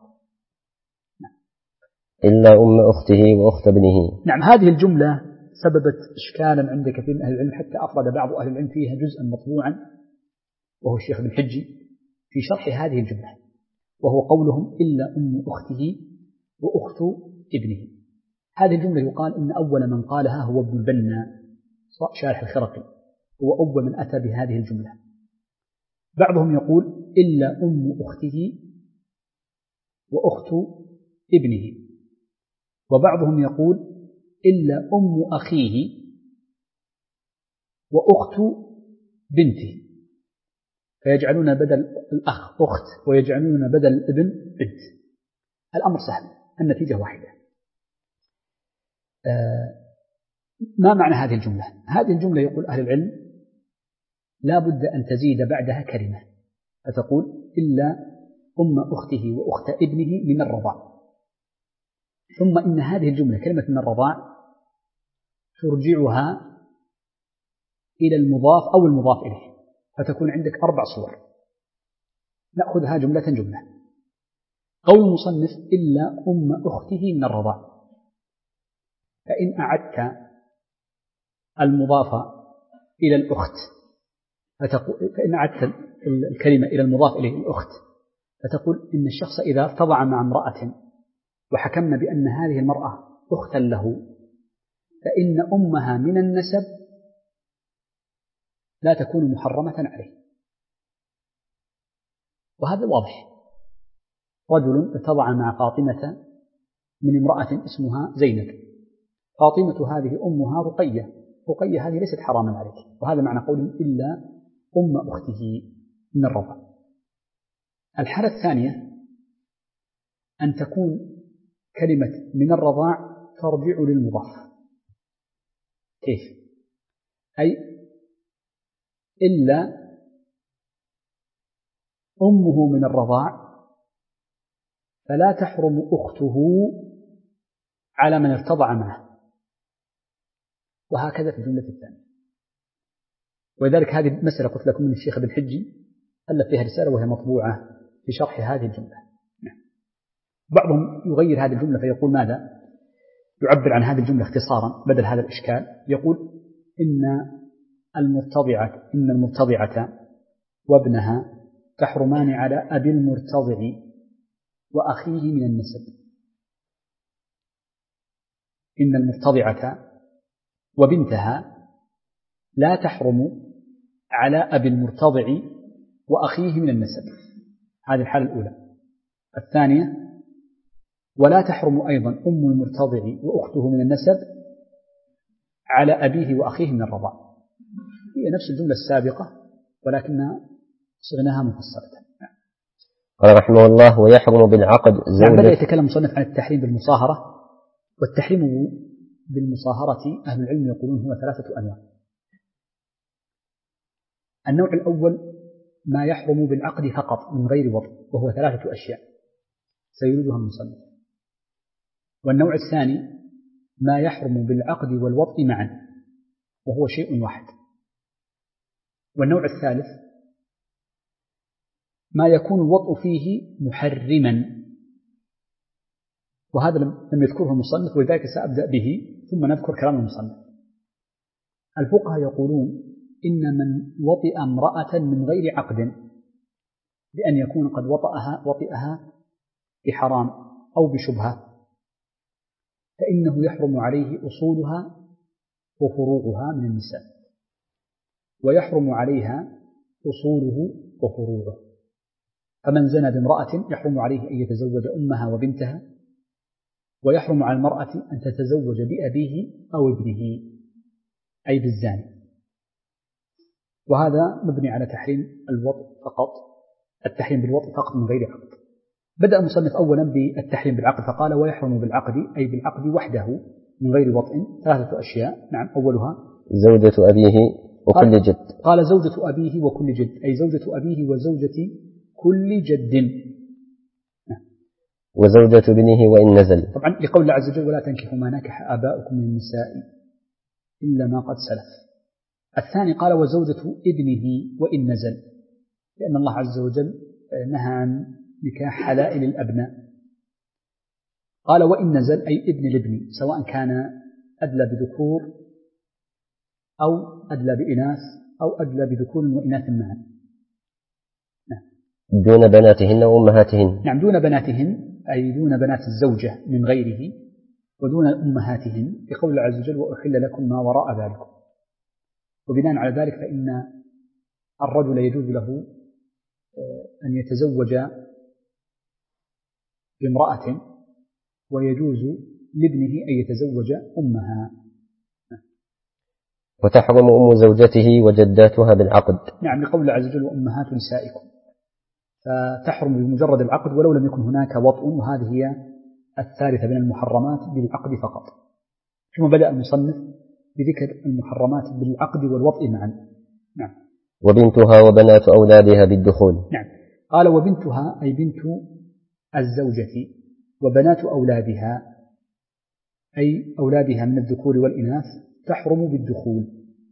إلا أم أخته وأخت ابنه. نعم، هذه الجملة سببت إشكالا عند كثير من أهل العلم، حتى أفرد بعض أهل العلم فيها جزءا مطبوعا وهو الشيخ ابن حجي في شرح هذه الجملة، وهو قولهم إلا أم أخته وأخت ابنه. هذه الجملة يقال إن أول من قالها هو ابن البنا شارح الخرقي، هو أول من أتى بهذه الجملة. بعضهم يقول إلا أم أخته وأخت ابنه، وبعضهم يقول إلا أم أخيه وأخت بنته، فيجعلون بدل الأخ أخت ويجعلون بدل الابن بنت. الأمر سهل، النتيجة واحدة. ما معنى هذه الجملة؟ هذه الجملة يقول أهل العلم لا بد أن تزيد بعدها كلمة، فتقول إلا أم أخته وأخت ابنه من الرضاع. ثم إن هذه الجملة كلمة من الرضاع ترجعها إلى المضاف أو المضاف إليه، فتكون عندك 4 صور. نأخذها جملة جملة. قول المصنف إلا أم أخته من الرضاع، فإن أعدت المضاف إلى الأخت فإن أعدت الكلمة إلى المضاف إليه الأخت فتقول إن الشخص إذا ارتضع مع امرأة وحكمنا بأن هذه المرأة أختا له، فإن أمها من النسب لا تكون محرمة عليه. وهذا واضح. رجل ارتضع مع فاطمة من امرأة اسمها زينب، فاطمة هذه أمها رقية، رقية هذه ليست حراما عليك، وهذا معنى قول إلا أم أخته من الرضاع. الحالة الثانية أن تكون كلمة من الرضاع ترجع للمضاف. كيف؟ أي إلا أمه من الرضاع فلا تحرم أخته على من ارتضع معه، وهكذا في الجملة الثانية. ولذلك هذه مسألة قلت لكم من الشيخ ابن حجي ألف فيها رسالة وهي مطبوعة في شرح هذه الجملة. بعضهم يغير هذه الجملة فيقول ماذا؟ يعبر عن هذه الجملة اختصارا بدل هذا الإشكال، يقول إن المرتضعة وابنها تحرمان على أبي المرتضع وأخيه من النسب. إن المرتضعة وبنتها لا تحرم على أبي المرتضع وأخيه من النسب. هذه الحالة الأولى. الثانية ولا تحرم أيضا أم المرتضع وأخته من النسب على أبيه وأخيه من الرضاع. هي نفس الجملة السابقة ولكنها صغناها مفصلة. قال رحمه الله ويحرم بالعقد زوجة. بدأ يتكلم مصنف عن التحريم بالمصاهرة، والتحريم بالمصاهرة أهل العلم يقولون هو 3 أنواع. النوع الأول ما يحرم بالعقد فقط من غير وطء، وهو 3 أشياء سيريدها المصنف. والنوع الثاني ما يحرم بالعقد والوطء معا، وهو شيء واحد. والنوع الثالث ما يكون الوطء فيه محرما، وهذا لم يذكره المصنف ولذلك سأبدأ به ثم نذكر كلام المصنف. الفقهاء يقولون إن من وطئ امرأة من غير عقد بأن يكون قد وطئها بحرام أو بشبهة، فإنه يحرم عليه أصولها وفروعها من النساء، ويحرم عليها أصوله وفروعه. فمن زنى بامرأة يحرم عليه أن يتزوج أمها وبنتها، ويحرم على المرأة أن تتزوج بأبيه أو ابنه، أي بالزاني. وهذا مبني على تحريم الوطء فقط، التحريم بالوطء فقط من غير عقد. بدأ المصنف أولا بالتحريم بالعقد فقال ويحرم بالعقد، أي بالعقد وحده من غير وطء، ثلاثة أشياء. نعم، أولها زوجة أبيه وكل جد. قال زوجة أبيه وكل جد، أي زوجة أبيه وزوجة كل جد، وزوجة ابنه وإن نزل. طبعا لقول الله عز وجل ولا تنكحوا ما نكح آباؤكم من النساء إلا ما قد سلف. الثاني قال وزوجة ابنه وإن نزل، لأن الله عز وجل نهى عن نكاح حلائل الأبناء. قال وإن نزل أي ابن الابن، سواء كان أدلى بذكور أو أدلى بإناث أو أدلى بذكور وإناث معا. دون بناتهن وأمهاتهن. نعم، دون بناتهن أي دون بنات الزوجة من غيره، ودون أمهاتهن، بقول الله عز وجل وأحل لكم ما وراء ذلك. وبناء على ذلك فإن الرجل يجوز له أن يتزوج بامرأة، ويجوز لابنه أن يتزوج أمها. وتحرم أم زوجته وجداتها بالعقد. نعم، لقول الله عز وجل وأمهات نسائكم، فتحرم بمجرد العقد ولو لم يكن هناك وطء، وهذه هي الثالثة من المحرمات بالعقد فقط. ثم بدأ المصنف بذكر المحرمات بالعقد والوطء معا. نعم. وبنتها وبنات أولادها بالدخول. نعم، قال وبنتها أي بنت الزوجة، وبنات أولادها أي أولادها من الذكور والإناث تحرم بالدخول.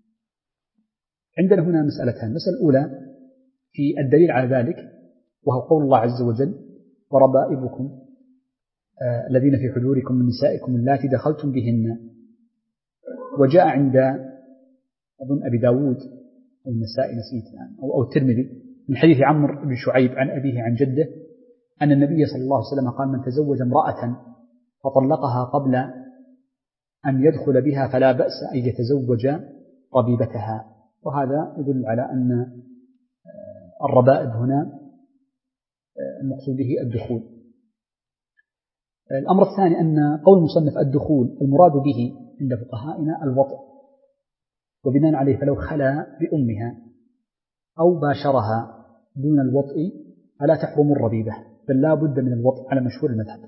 عندنا هنا مسألتان. المسألة الأولى في الدليل على ذلك، وهو قول الله عز وجل وربائبكم الذين في حجوركم من نسائكم اللاتي دخلتم بهن. وجاء عند أظن أبي داود أو النسائي نسيت أو الترمذي من حديث عمرو بن شعيب عن أبيه عن جده أن النبي صلى الله عليه وسلم قال من تزوج امرأة فطلقها قبل أن يدخل بها فلا بأس أن يتزوج ربيبتها. وهذا يدل على أن الربائب هنا المقصود به الدخول. الأمر الثاني أن قول المصنف الدخول المراد به عند فقهائنا الوطء، وبناء عليه فلو خلا بأمها أو باشرها دون الوطء فلا تحرم الربيبة، بل لا بد من الوطء على مشهور المذهب.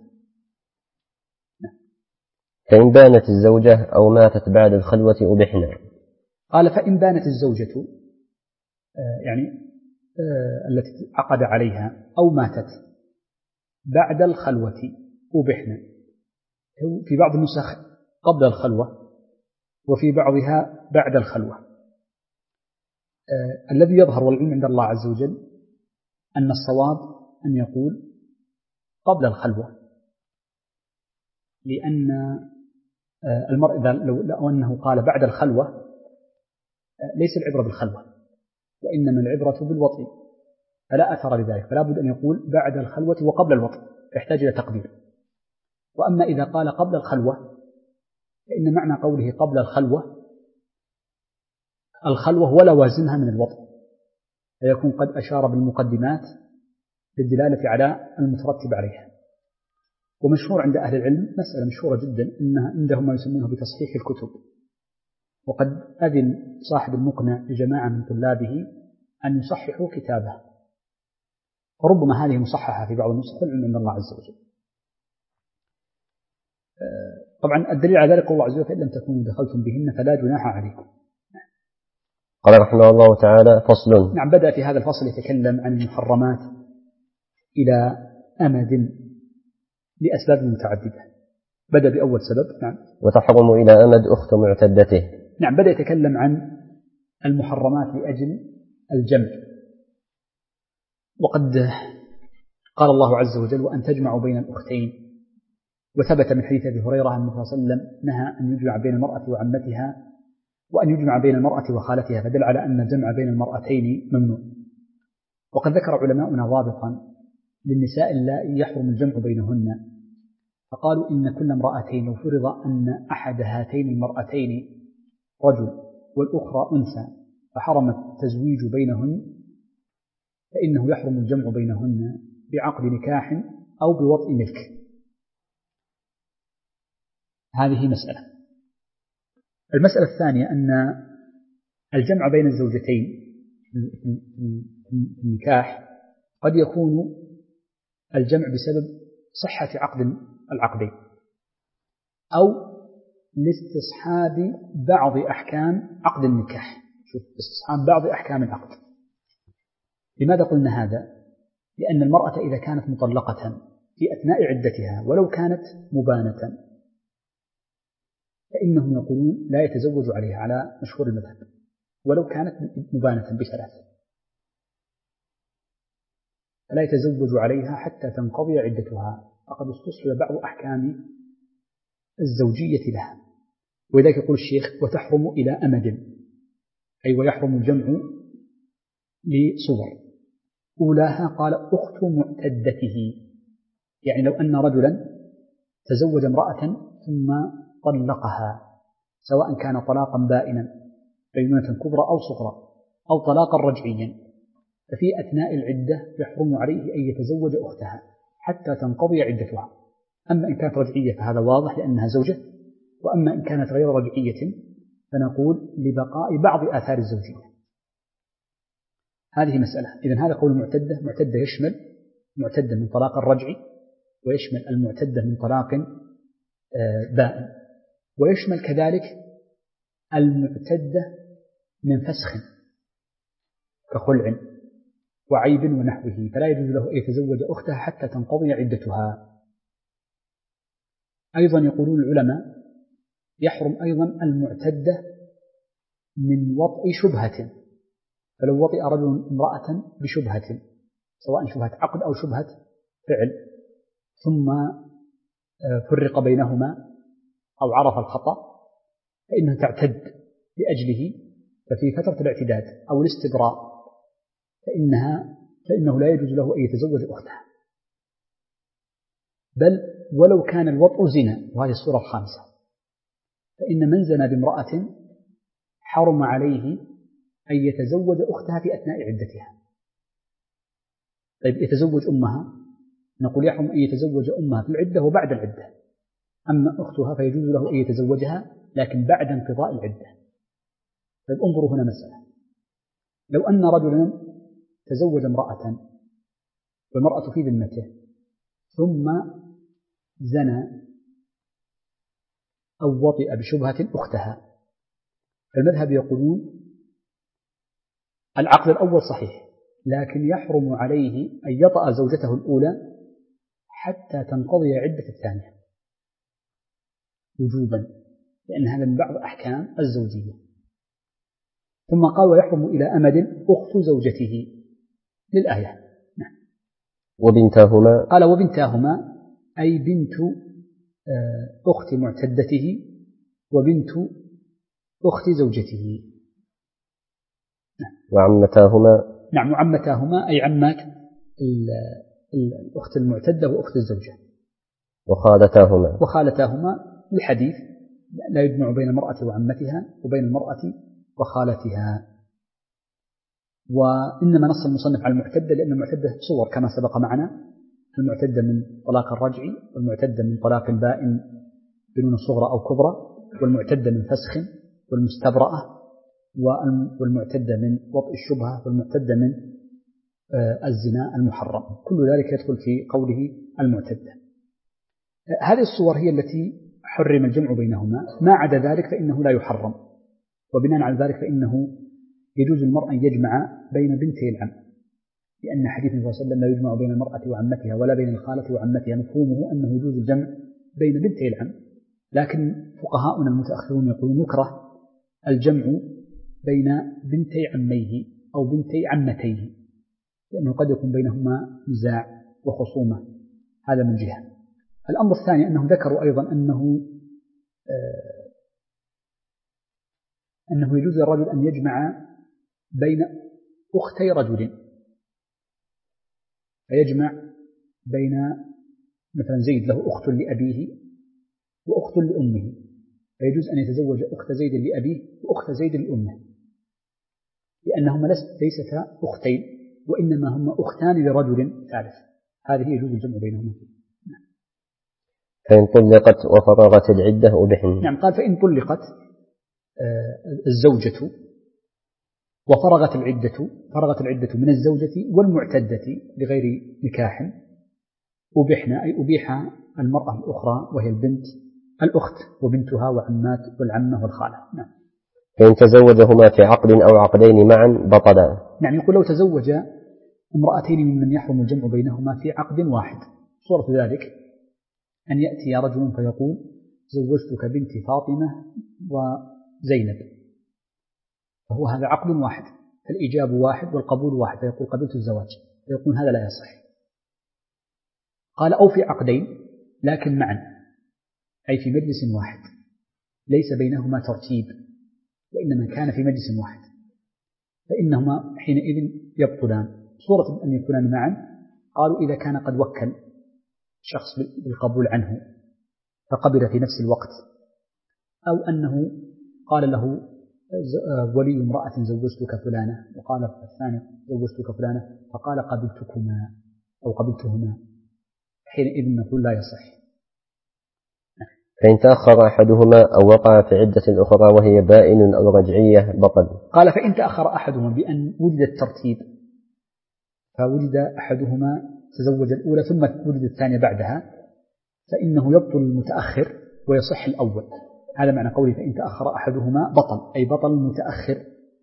فإن بانت الزوجة أو ماتت بعد الخلوة أبحنا. قال فإن بانت الزوجة يعني التي عقد عليها أو ماتت بعد الخلوة أبحنا، في بعض النسخ قبل الخلوة وفي بعضها بعد الخلوة. الذي يظهر والعلم عند الله عز وجل أن الصواب أن يقول قبل الخلوة، لأن المرء لو أنه قال بعد الخلوة ليس العبرة بالخلوة، وإنما العبرة بالوطء، فلا أثر لذلك، فلا بد أن يقول بعد الخلوة وقبل الوطء، يحتاج إلى تقدير. وأما إذا قال قبل الخلوة فإن معنى قوله قبل الخلوة ولا وازنها من الوطء، فيكون قد أشار بالمقدمات للدلالة على المترتب عليها. ومشهور عند أهل العلم مسألة مشهورة جدا إنها عندهم ما يسمونه بتصحيح الكتب، وقد أذن صاحب المقنع لجماعة من طلابه أن يصححوا كتابه، فربما هذه مصححة في بعض النسخ والعلم عند الله عز وجل. طبعا الدليل على ذلك الله عز وجل فإن لم تكونوا دخلتم بهن فلا جناح عليكم. قال رحمه الله تعالى فصل. نعم، بدأ في هذا الفصل يتكلم عن المحرمات إلى أمد لأسباب متعددة. بدأ بأول سبب. نعم. وتحرم إلى أمد أخت معتدته. نعم، بدأ يتكلم عن المحرمات لأجل الجمع. وقد قال الله عز وجل وأن تجمعوا بين الأختين، وثبت من حديث أبي هريرة أن النبي صلى الله عليه وسلم نهى أن يجمع بين المرأة وعمتها وأن يجمع بين المرأة وخالتها، فدل على أن الجمع بين المرأتين ممنوع. وقد ذكر علماؤنا ضابطا للنساء اللائي يحرم الجمع بينهن، فقالوا إن كل امرأتين لو فرض أن أحد هاتين المرأتين رجل والأخرى أنثى فحرم التزويج بينهن فإنه يحرم الجمع بينهن بعقد نكاح أو بوطء ملك. هذه مسألة. المسألة الثانية أن الجمع بين الزوجتين في النكاح قد يكون الجمع بسبب صحة عقد العقدين أو لاستصحاب بعض أحكام عقد النكاح. شوف، استصحاب بعض أحكام العقد. لماذا قلنا هذا؟ لأن المرأة إذا كانت مطلقة في أثناء عدتها ولو كانت مبانة فإنهم يقولون لا يتزوج عليها على مشهور المذهب ولو كانت مبانة بثلاث، فلا يتزوج عليها حتى تنقضي عدتها، فقد استصحب بعض أحكام الزوجية لها. ولذلك يقول الشيخ وتحرم إلى أمد، أي ويحرم الجمع لصور. أولاها قال أخت معتدته، يعني لو أن رجلا تزوج امرأة ثم طلقها سواء كان طلاقا بائنا بينونة كبرى أو صغرى أو طلاقا رجعيا، ففي أثناء العدة يحرم عليه أن يتزوج أختها حتى تنقضي عدتها. أما إن كانت رجعية فهذا واضح لأنها زوجة، وأما إن كانت غير رجعية فنقول لبقاء بعض آثار الزوجية. هذه مسألة. إذن هذا قول معتدة. معتدة يشمل معتدة من طلاق الرجعي، ويشمل المعتدة من طلاق بائن، ويشمل كذلك المعتدة من فسخ كخلع وعيب ونحوه، فلا يجوز له أن يتزوج أختها حتى تنقضي عدتها. أيضا يقولون العلماء يحرم أيضا المعتدة من وطء شبهة، فلو وطئ رجل امرأة بشبهة سواء شبهة عقد أو شبهة فعل ثم فرق بينهما أو عرف الخطأ فإنها تعتد لأجله، ففي فترة الاعتداد أو الاستبراء فإنه لا يجوز له أن يتزوج أختها، بل ولو كان الوطء زنا، وهذه الصورة الخامسة، فإن من زنى بامرأة حرم عليه أن يتزوج أختها في أثناء عدتها. طيب يتزوج أمها، نقول يحرم أن يتزوج أمها في العدة وبعد العدة، أما أختها فيجوز له أن يتزوجها لكن بعد انقضاء العدة. طيب انظروا هنا مسألة، لو أن رجلا تزوج امرأة والمرأة في ذمته ثم زنى أو وطئ بشبهة أختها، فالمذهب يقولون العقد الأول صحيح، لكن يحرم عليه أن يطأ زوجته الأولى حتى تنقضي عدة الثانية وجوبا، لأن هذا من بعض أحكام الزوجية. ثم قال ويحرم إلى أمد أخت زوجته للآية. نعم. وبنتاهما، قال وبنتاهما أي بنت أخت معتدته وبنت أخت زوجته. نعم. وعمتاهما، نعم، وعمتاهما أي عمات الأخت المعتدة وأخت الزوجة. وخالتاهما الحديث لا يجمع بين المرأة وعمتها وبين المرأة وخالتها. وإنما نص المصنف على المعتدة لأن المعتدة صور كما سبق معنا، المعتدة من طلاق الرجعي، والمعتدة من طلاق بائن بنون صغرى أو كبرى، والمعتدة من فسخ، والمستبرأة، والمعتدة من وطء الشبهة، والمعتدة من الزنا المحرم. كل ذلك يدخل في قوله المعتدة. هذه الصور هي التي حرم الجمع بينهما، ما عدا ذلك فإنه لا يحرم. وبناء على ذلك فإنه يجوز المرء أن يجمع بين بنتي العم، لأن حديث النبي صلى الله عليه وسلم لا يجمع بين المرأة وعمتها ولا بين الخالة وعمتها، مفهومه أنه يجوز الجمع بين بنتي العم. لكن فقهاؤنا المتأخرون يقولون يكره الجمع بين بنتي عميه أو بنتي عمتيه، لأنه قد يكون بينهما نزاع وخصومة. هذا من جهة. الأمر الثاني أنهم ذكروا أيضا أنه يجوز للرجل أن يجمع بين أختي رجل، فيجمع بين مثلا زيد له أخت لأبيه وأخت لأمه، فيجوز أن يتزوج أخت زيد لأبيه وأخت زيد لأمه، لأنهما ليستا أختين وإنما هما أختان لرجل ثالث، هذه يجوز الجمع بينهما. فإن طلقت وفرغت العدة أبحن. نعم، قال فإن طلقت الزوجة وفرغت العدة من الزوجة والمعتدة لغير نكاح أبحن، أي أبيح المرأة الأخرى وهي البنت الأخت وبنتها وعمات والعمة والخالة. نعم. فإن تزوجهما في عقد أو عقدين معا بطلا. نعم، يقول لو تزوج امرأتين ممن يحرم الجمع بينهما في عقد واحد، صورة ذلك أن يأتي رجل فيقول زوجتك بنت فاطمة وزينب، فهو هذا عقد واحد، الإيجاب واحد والقبول واحد، فيقول قبلت الزواج، فيقول هذا لا يصح. قال أو في عقدين لكن معا، أي في مجلس واحد ليس بينهما ترتيب وإنما كان في مجلس واحد، فإنهما حينئذ يبطلان. صورة أن يكونان معا، قالوا إذا كان قد وكل شخص بالقبول عنه فقبل في نفس الوقت، أو أنه قال له ولي امرأة زوجتك فلانة وقال الثاني زوجتك فلانة فقال قبلتكما أو قبلتهما، حينئذ نقول لا يصح. فإن تأخر أحدهما أو وقع في عدة الأخرى وهي بائن أو رجعية بطل. قال فإن تأخر أحدهما بأن وجد الترتيب، فوجد أحدهما تزوج الأولى ثم وجد الثانية بعدها، فإنه يبطل المتأخر ويصح الأول. هذا معنى قوله فإن تأخر أحدهما بطل، أي بطل المتأخر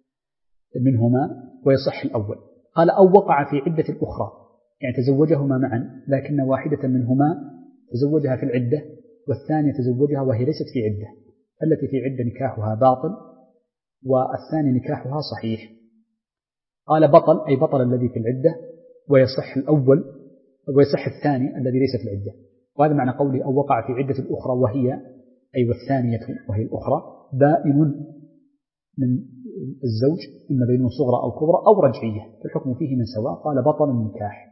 منهما ويصح الأول. قال أو وقع في عدة الأخرى، يعني تزوجهما معا لكن واحدة منهما تزوجها في العدة والثانية تزوجها وهي ليست في عدة، التي في عدة نكاحها باطل والثاني نكاحها صحيح. قال بطل، أي بطل الذي في العدة ويصح الأول ويصح الثاني الذي ليس في العدة. وهذا معنى قوله أو وقع في عدة الأخرى وهي أي والثانية وهي الأخرى بائن من الزوج، إما بين صغرى أو كبرى أو رجعية، فالحكم فيه من سواء. قال بطل النكاح.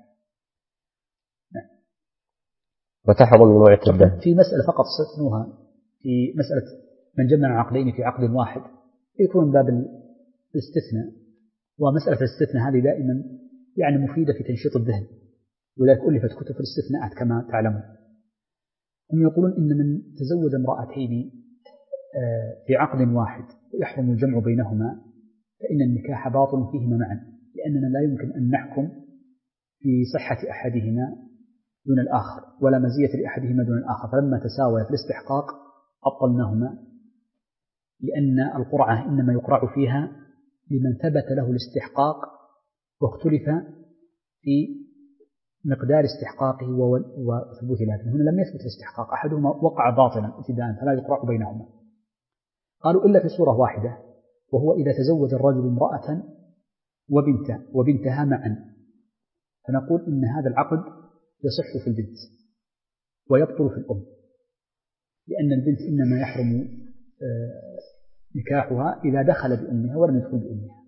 وتحرم المعتدة. في مسألة فقط استثنوها في مسألة من جمع عقدين في عقد واحد، يكون باب الاستثناء، ومسألة الاستثناء هذه دائما يعني مفيدة في تنشيط الذهن، ولذلك ألفت كتب الاستثناءات كما تعلمون. هم يقولون إن من تزوج امرأتين في عقد واحد يحرم الجمع بينهما فإن النكاح باطل فيهما معا، لأننا لا يمكن أن نحكم في صحة أحدهما دون الآخر ولا مزية لأحدهما دون الآخر، فلما تساوى في الاستحقاق أبطلناهما، لأن القرعة إنما يقرع فيها لمن ثبت له الاستحقاق واختلف في مقدار استحقاقه وثبوت، لكن هنا لم يثبت الاستحقاق، أحدهما وقع باطلا ابتداء فلا يقرع بينهما. قالوا إلا في صورة واحدة، وهو إذا تزوج الرجل امرأة وبنتها معا، فنقول إن هذا العقد يصح في البنت ويبطل في الأم، لأن البنت إنما يحرم نكاحها إذا دخل بأمها ولم يدخل بأمها.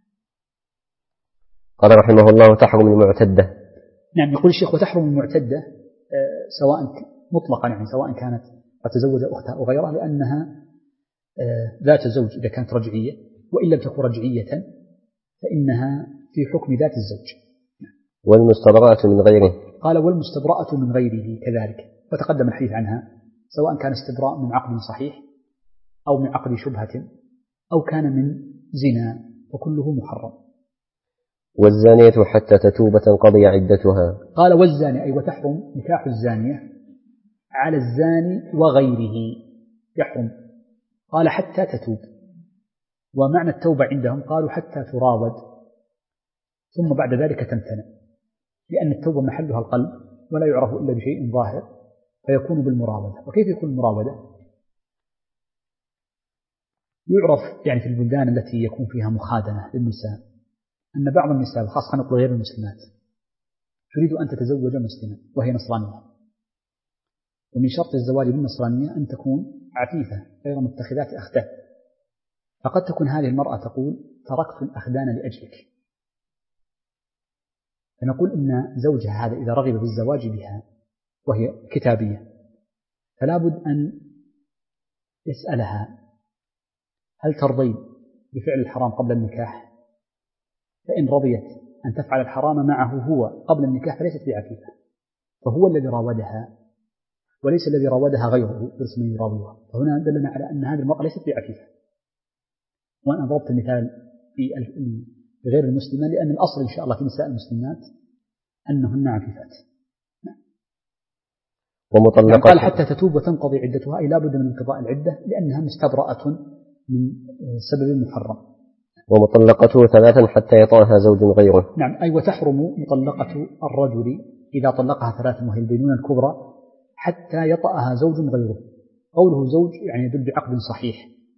قال رحمه الله تحرم المعتدة. نعم، يقول الشيخ وتحرم المعتدة سواء مطلقا، يعني سواء كانت قد تزوج أختها أو غيرها، لأنها ذات زوج إذا كانت رجعية، وإن لم تكن رجعية فإنها في حكم ذات الزوج. والمستبرأة من غيره. قال والمستبرأة من غيره كذلك، وتقدم الحديث عنها، سواء كان استبراء من عقد صحيح أو من عقد شبهة أو كان من زنا، وكله محرم. والزانية حتى تتوب تنقضي عدتها. قال والزاني، أي وتحرم نكاح الزانية على الزاني وغيره يحرم. قال حتى تتوب، ومعنى التوبة عندهم قالوا حتى تراود ثم بعد ذلك تمتنع، لأن التوبة محلها القلب ولا يعرف إلا بشيء ظاهر فيكون بالمراودة. وكيف يكون المراودة؟ يعرف يعني في البلدان التي يكون فيها مخادنة للنساء أن بعض النساء خاصة نقول غير المسلمات تريد أن تتزوج مسلمة وهي نصرانية، ومن شرط الزواج بالنصرانية أن تكون عفيفة غير متخذات أخدان، فقد تكون هذه المرأة تقول تركت الأخدان لأجلك، فنقول إن زوجها هذا إذا رغب بالزواج بها وهي كتابية، فلا بد أن يسألها: هل ترضين بفعل الحرام قبل النكاح؟ فإن رضيت أن تفعل الحرام معه هو قبل النكاح فليست بعفيفة، فهو الذي راودها وليس الذي راودها غيره باسم يراودها. فهنا دلنا على أن هذه المرأة ليست بعفيفة. وأنا ضربت المثال في غير المسلمة لأن الأصل إن شاء الله في نساء المسلمات أنهن عفيفات. ومطلقة يعني قال حتى تتوب وتنقضي عدتها، أي لا بد من انقضاء العدة لأنها مستبرأة من سبب محرم. ومطلقته 3 حتى يطأها زوج غيره. نعم، أي وتحرم مطلقة الرجل إذا طلقها 3 وهي البينونة الكبرى حتى يطأها زوج غيره. قوله زوج يعني يدل بعقد صحيح.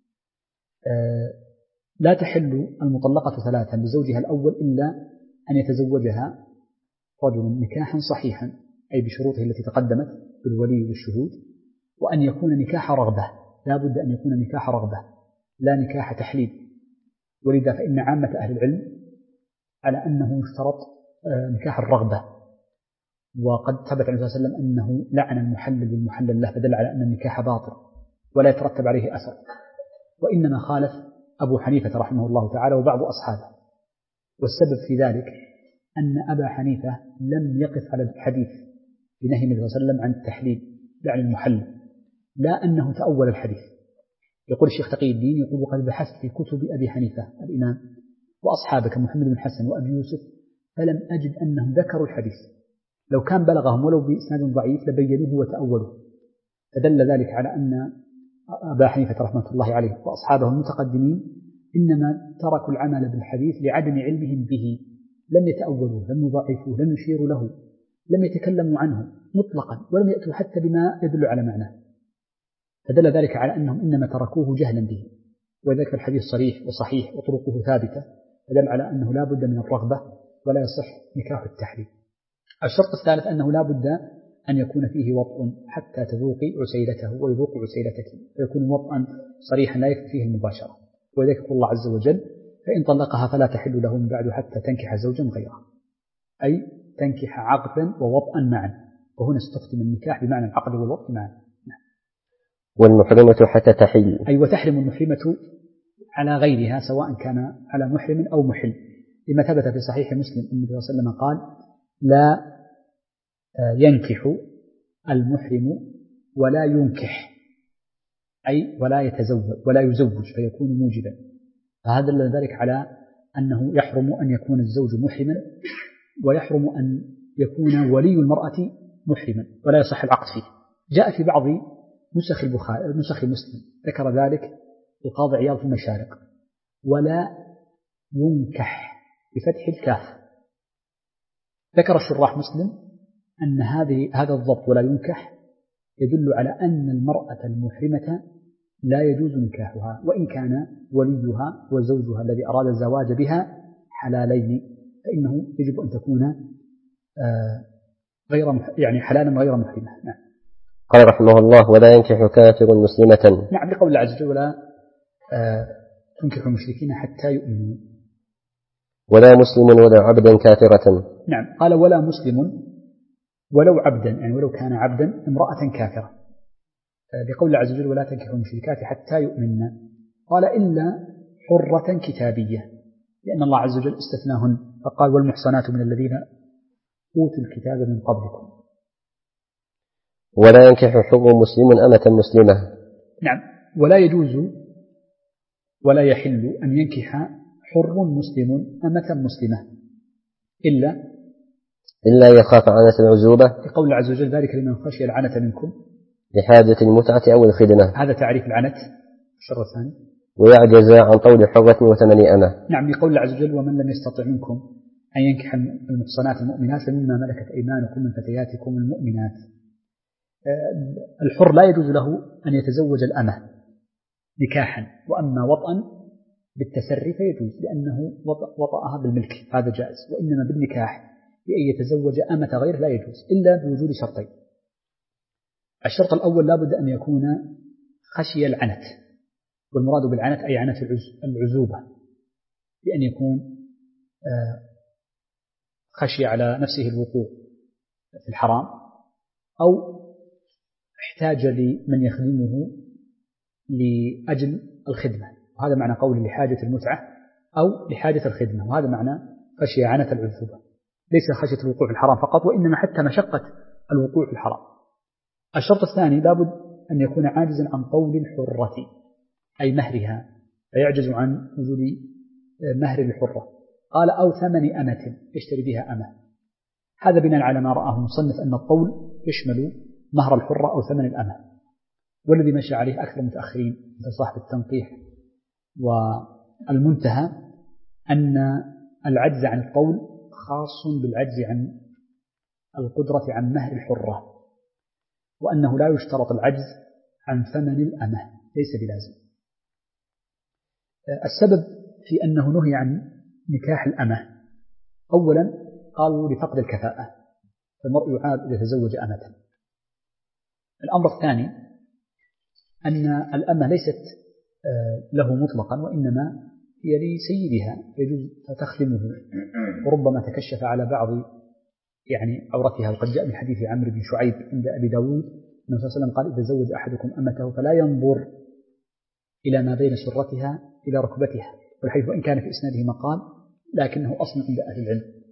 لا تحل المطلقة 3 لزوجها الأول إلا أن يتزوجها رجل نكاحا صحيحا، أي بشروطه التي تقدمت بالولي والشهود، وأن يكون نكاح رغبة، لا بد أن يكون نكاح رغبة لا نكاح تحليل. ولذا فإن عامة أهل العلم على أنه يشترط نكاح الرغبة، وقد ثبت عن النبي صلى الله عليه وسلم أنه لعن المحلل والمحلل له، فدل على أن النكاح باطل ولا يترتب عليه أثر. وإنما خالف أبو حنيفة رحمه الله تعالى وبعض أصحابه، والسبب في ذلك أن أبا حنيفة لم يقف على الحديث بنهي النبي صلى الله عليه وسلم عن التحليل لعن المحلل، لا أنه تأول الحديث. يقول الشيخ تقي الدين يقول: وقد بحثت في كتب أبي حنيفة الإمام وأصحابه كمحمد بن حسن وأبي يوسف فلم أجد أنهم ذكروا الحديث، لو كان بلغهم ولو بإسناد ضعيف لبينوه وتأولوه. فدل ذلك على أن أبا حنيفة رحمة الله عليه وأصحابه المتقدمين إنما تركوا العمل بالحديث لعدم علمهم به، لم يتأولوه، لم يضعفوه، لم يشيروا له، لم يتكلموا عنه مطلقا، ولم يأتوا حتى بما يدل على معناه. فدل ذلك على أنهم إنما تركوه جهلا به، وذلك الحديث صريح وصحيح وطرقه ثابتة، فدل على أنه لا بد من الرغبة ولا يصح نكاح التحليل. الشرط الثالث أنه لا بد أن يكون فيه وطء حتى تذوقي عسيلته ويذوق عسيلتك، فيكون وطئا صريحا لا يكفي فيه المباشرة. وذلك يقول الله عز وجل: فإن طلقها فلا تحل له من بعد حتى تنكح زوجا غيره، أي تنكح عقدا ووطئا معا. وهنا استخدم النكاح بمعنى العقد والوطء معا. والمحرمة حتى تحل، أي وتحرم المحرمة على غيرها سواء كان على محرم أو محل، لما ثبت في صحيح مسلم أن النبي صلى الله عليه وسلم قال: لا ينكح المحرم ولا ينكح، أي ولا يتزوج ولا يزوج فيكون موجبا. فهذا دل ذلك على أنه يحرم أن يكون الزوج محرما، ويحرم أن يكون ولي المرأة محرما ولا يصح العقد فيه. جاء في بعض نسخ البخاري نسخ مسلم ذكر ذلك القاضي عياض في المشارق: ولا ينكح بفتح الكاف. ذكر الشراح مسلم أن هذا الضبط ولا ينكح يدل على أن المرأة المحرمة لا يجوز نكاحها، وإن كان وليها وزوجها الذي أراد الزواج بها حلالين، فإنه يجب أن تكون يعني حلالا غير محرمة. نعم. قال رحمه الله: ولا ينكح كافر مسلمة. نعم، لقول الله عز وجل: ولا تنكح المشركين حتى يؤمنوا. ولا مسلم ولا عبدا كافرة. نعم، قال: ولا مسلم ولو عبدا، يعني ولو كان عبدا امرأة كافرة، لقول الله عز وجل: ولا تنكحوا المشركات حتى يؤمنن. قال: إلا حرة كتابية، لأن الله عز وجل استثناهن فقال: والمحصنات من الذين أوتوا الكتاب من قبلكم. ولا ينكح حر مسلم أمة مسلمة. نعم، ولا يجوز ولا يحل أن ينكح حر مسلم أمة مسلمة إلا يخاف عنة العزوبة، لقول الله عز وجل: ذلك لمن خشي العنة منكم لحاجة المتعة أو الخدمة. هذا تعريف العنة. الشر الثاني: ويعجز عن طول حرة وثمن أمة. نعم، لقول الله عز وجل: ومن لم يستطع منكم أن ينكح المحصنات المؤمنات فمما ملكت أيمانكم من فتياتكم المؤمنات. الحر لا يجوز له أن يتزوج الأمة نكاحا، وأما وطئا بالتسري فيجوز لأنه وطأها بالملك، هذا جائز. وإنما بالنكاح بأن يتزوج أمة غير لا يجوز إلا بوجود شرطين. الشرط الأول لا بد أن يكون خشي العنت، والمراد بالعنت أي عنت العزوبة، بأن يكون خشي على نفسه الوقوع في الحرام أو احتاج لمن يخدمه لأجل الخدمة، وهذا معنى قول لحاجة المتعة أو لحاجة الخدمة، وهذا معنى خشية عنة العذوبة، ليس خشية الوقوع في الحرام فقط، وإنما حتى مشقة الوقوع في الحرام. الشرط الثاني لابد أن يكون عاجزا عن طول الحرة أي مهرها، فيعجز عن وجود مهر الحرة. قال أو ثمن أمة يشتري بها أمة، هذا بناء على ما رآه المصنف أن الطول يشمل مهر الحرة أو ثمن الأمة، والذي مشى عليه أكثر متأخرين مثل صاحب التنقيح والمنتهى أن العجز عن الطول خاص بالعجز عن القدرة عن مهر الحرة، وأنه لا يشترط العجز عن ثمن الأمة، ليس بلازم. السبب في أنه نهي عن نكاح الأمة أولا قالوا لفقد الكفاءة، فالمرء يعاب إذا تزوج أمة. الأمر الثاني أن الأمة ليست له مطلقا، وإنما هي لسيدها يجوز فتخدمه، وربما تكشف على بعض عورتها. وقد جاء من حديث عمرو بن شعيب عند أبي داود أنه صلى الله عليه وسلم قال إذا زوج أحدكم أمته فلا ينظر إلى ما بين سرتها إلى ركبتها، والحديث وإن كان في إسناده مقال لكنه أصل عند أهل العلم.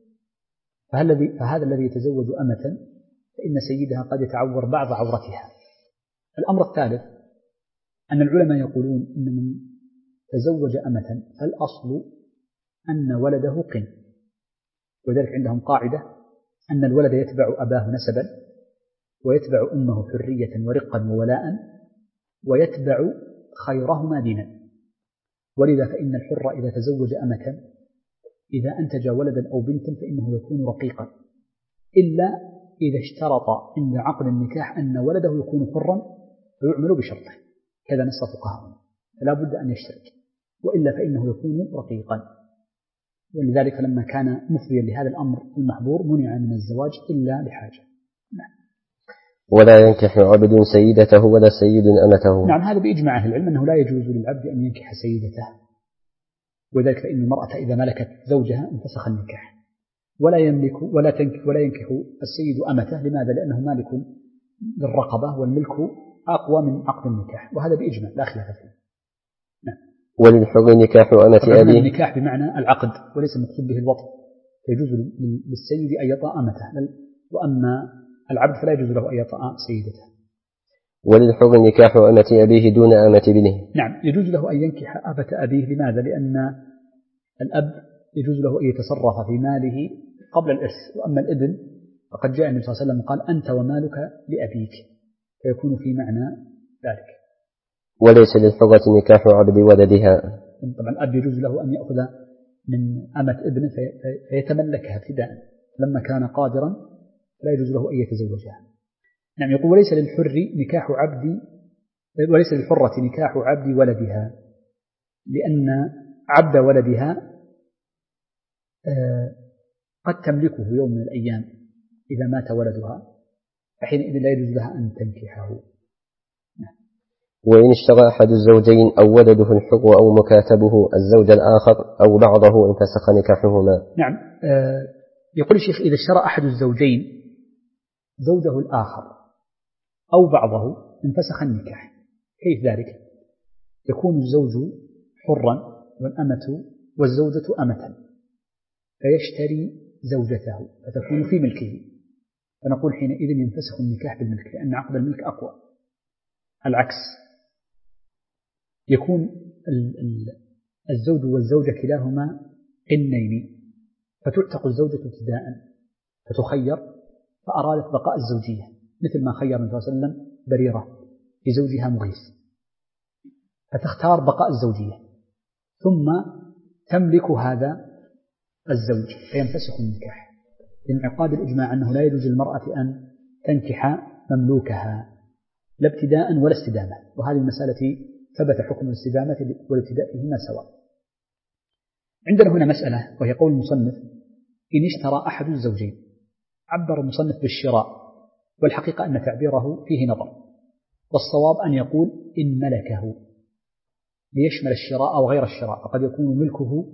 فهذا الذي يتزوج أمة فإن سيدها قد يتعور بعض عورتها. الأمر الثالث أن العلماء يقولون إن من تزوج أمة فالأصل أن ولده قن، وذلك عندهم قاعدة أن الولد يتبع أباه نسبا، ويتبع أمه حرية ورقا وولاء، ويتبع خيرهما دينا. ولذا فإن الحر إذا تزوج أمة إذا أنتج ولدا أو بنتا فإنه يكون رقيقا، إلا إذا اشترط عند عقد النكاح أن ولده يكون حرا ويعمل بشرطه، كذا نص فقهاء، فلا بد أن يشترط، وإلا فإنه يكون رقيقا. ولذلك لما كان مفضيا لهذا الأمر المحظور منع من الزواج إلا لحاجة. نعم. ولا ينكح عبد سيدته ولا سيد أمته. نعم، هذا بإجماع أهل العلم أنه لا يجوز للعبد أن ينكح سيدته، وذلك فإن المرأة إذا ملكت زوجها انفسخ النكاح، ولا ينكح السيد أمته. لماذا؟ لأنه مالك للرقبة، والملك أقوى من عقد النكاح، وهذا بإجماع لا خلاف فيه. نعم. وللحر نكاح أمة أبيه. النكاح بمعنى العقد وليس المقصود به الوطء، فيجوز للسيد أن يطأ أمته، وأما العبد فلا يجوز له أن يطأ سيدته. وللحر نكاح أمة أبيه دون أمة ابنه. نعم، يجوز له أن ينكح أمة أبيه. لماذا؟ لأن الأب يجوز له أن يتصرف في ماله قبل الإرث، وأما الابن فقد جاء النبي صلى الله عليه وسلم قال أنت ومالك لأبيك، فيكون في معنى ذلك. وليس للحرة نكاح عبد ولدها. طبعا الأب يجوز له أن يأخذ من أمة ابنه فيتملكها ابتداء، لما كان قادرا لا يجوز له أن يتزوجها. نعم. يقول وليس للحرة نكاح عبد ولدها، لأن عبد ولدها قد تملكه يوم من الأيام إذا مات ولدها، فحينئذ لا يجوز لها أن تنكحه. وإن اشترى أحد الزوجين أو ولده الحر أو مكاتبه الزوج الآخر أو بعضه انفسخ نكاحهما. نعم. يقول الشيخ إذا اشترى أحد الزوجين زوجه الآخر أو بعضه انفسخ النكاح. كيف ذلك؟ يكون الزوج حرا والزوجة أمة، فيشتري زوجته فتكون في ملكه، فنقول حينئذ ينفسخ النكاح بالملك، لأن عقد الملك أقوى. العكس، يكون الزوج والزوجة كلاهما قنين، فتعتق الزوجة ابتداء فتخير، فأرادت بقاء الزوجية، مثل ما خير النبي صلى الله عليه وسلم بريرة لزوجها مغيث، فتختار بقاء الزوجية، ثم تملك هذا الزوج فينفسخ النكاح، لانعقاد الإجماع أنه لا يجوز للمرأة أن تنكح مملوكها لا ابتداء ولا استدامة، وهذه المسألة ثبت حكم الاستدامة والابتداء فيهما سواء. عندنا هنا مسألة وهي قول المصنف إن اشترى أحد الزوجين. عبر المصنف بالشراء، والحقيقة أن تعبيره فيه نظر، والصواب أن يقول إن ملكه ليشمل الشراء أو غير الشراء، فقد يكون ملكه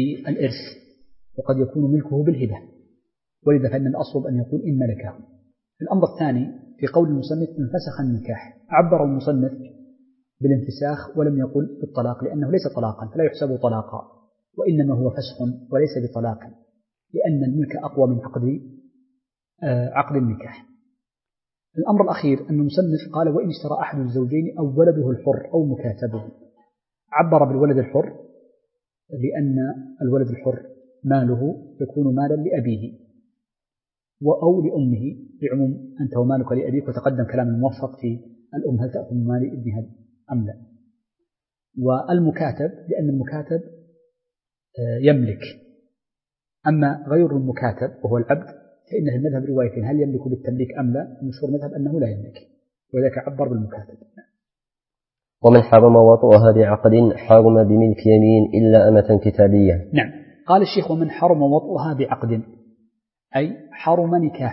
بالإرث وقد يكون ملكه بالهبة، ولذا فإن الأصل أن يقول إن ملكه. الأمر الثاني في قول المصنف انفسخ النكاح، عبر المصنف بالانفساخ ولم يقل بالطلاق لأنه ليس طلاقا فلا يحسب طلاقا، وإنما هو فسخ وليس بطلاق، لأن الملك أقوى من عقد النكاح. الأمر الأخير أن المصنف قال وإن اشترى أحد الزوجين أو ولده الحر أو مكاتبه، عبر بالولد الحر لأن الولد الحر ماله يكون مالا لأبيه أو لأمه بعموم أنت ومالك لأبيك، وتقدم كلام الموفق في الأم هل تأخذ مال ابنها أم لا. والمكاتب لأن المكاتب يملك، أما غير المكاتب وهو العبد فإنه المذهب روايتين هل يملك بالتمليك أم لا، المشهور المذهب أنه لا يملك، ولذلك عبر بالمكاتب. ومن حرم وطئها بعقد حرم بملك يمين إلا أمة كتابية. نعم، قال الشيخ ومن حرم وطئها بعقد أي حرم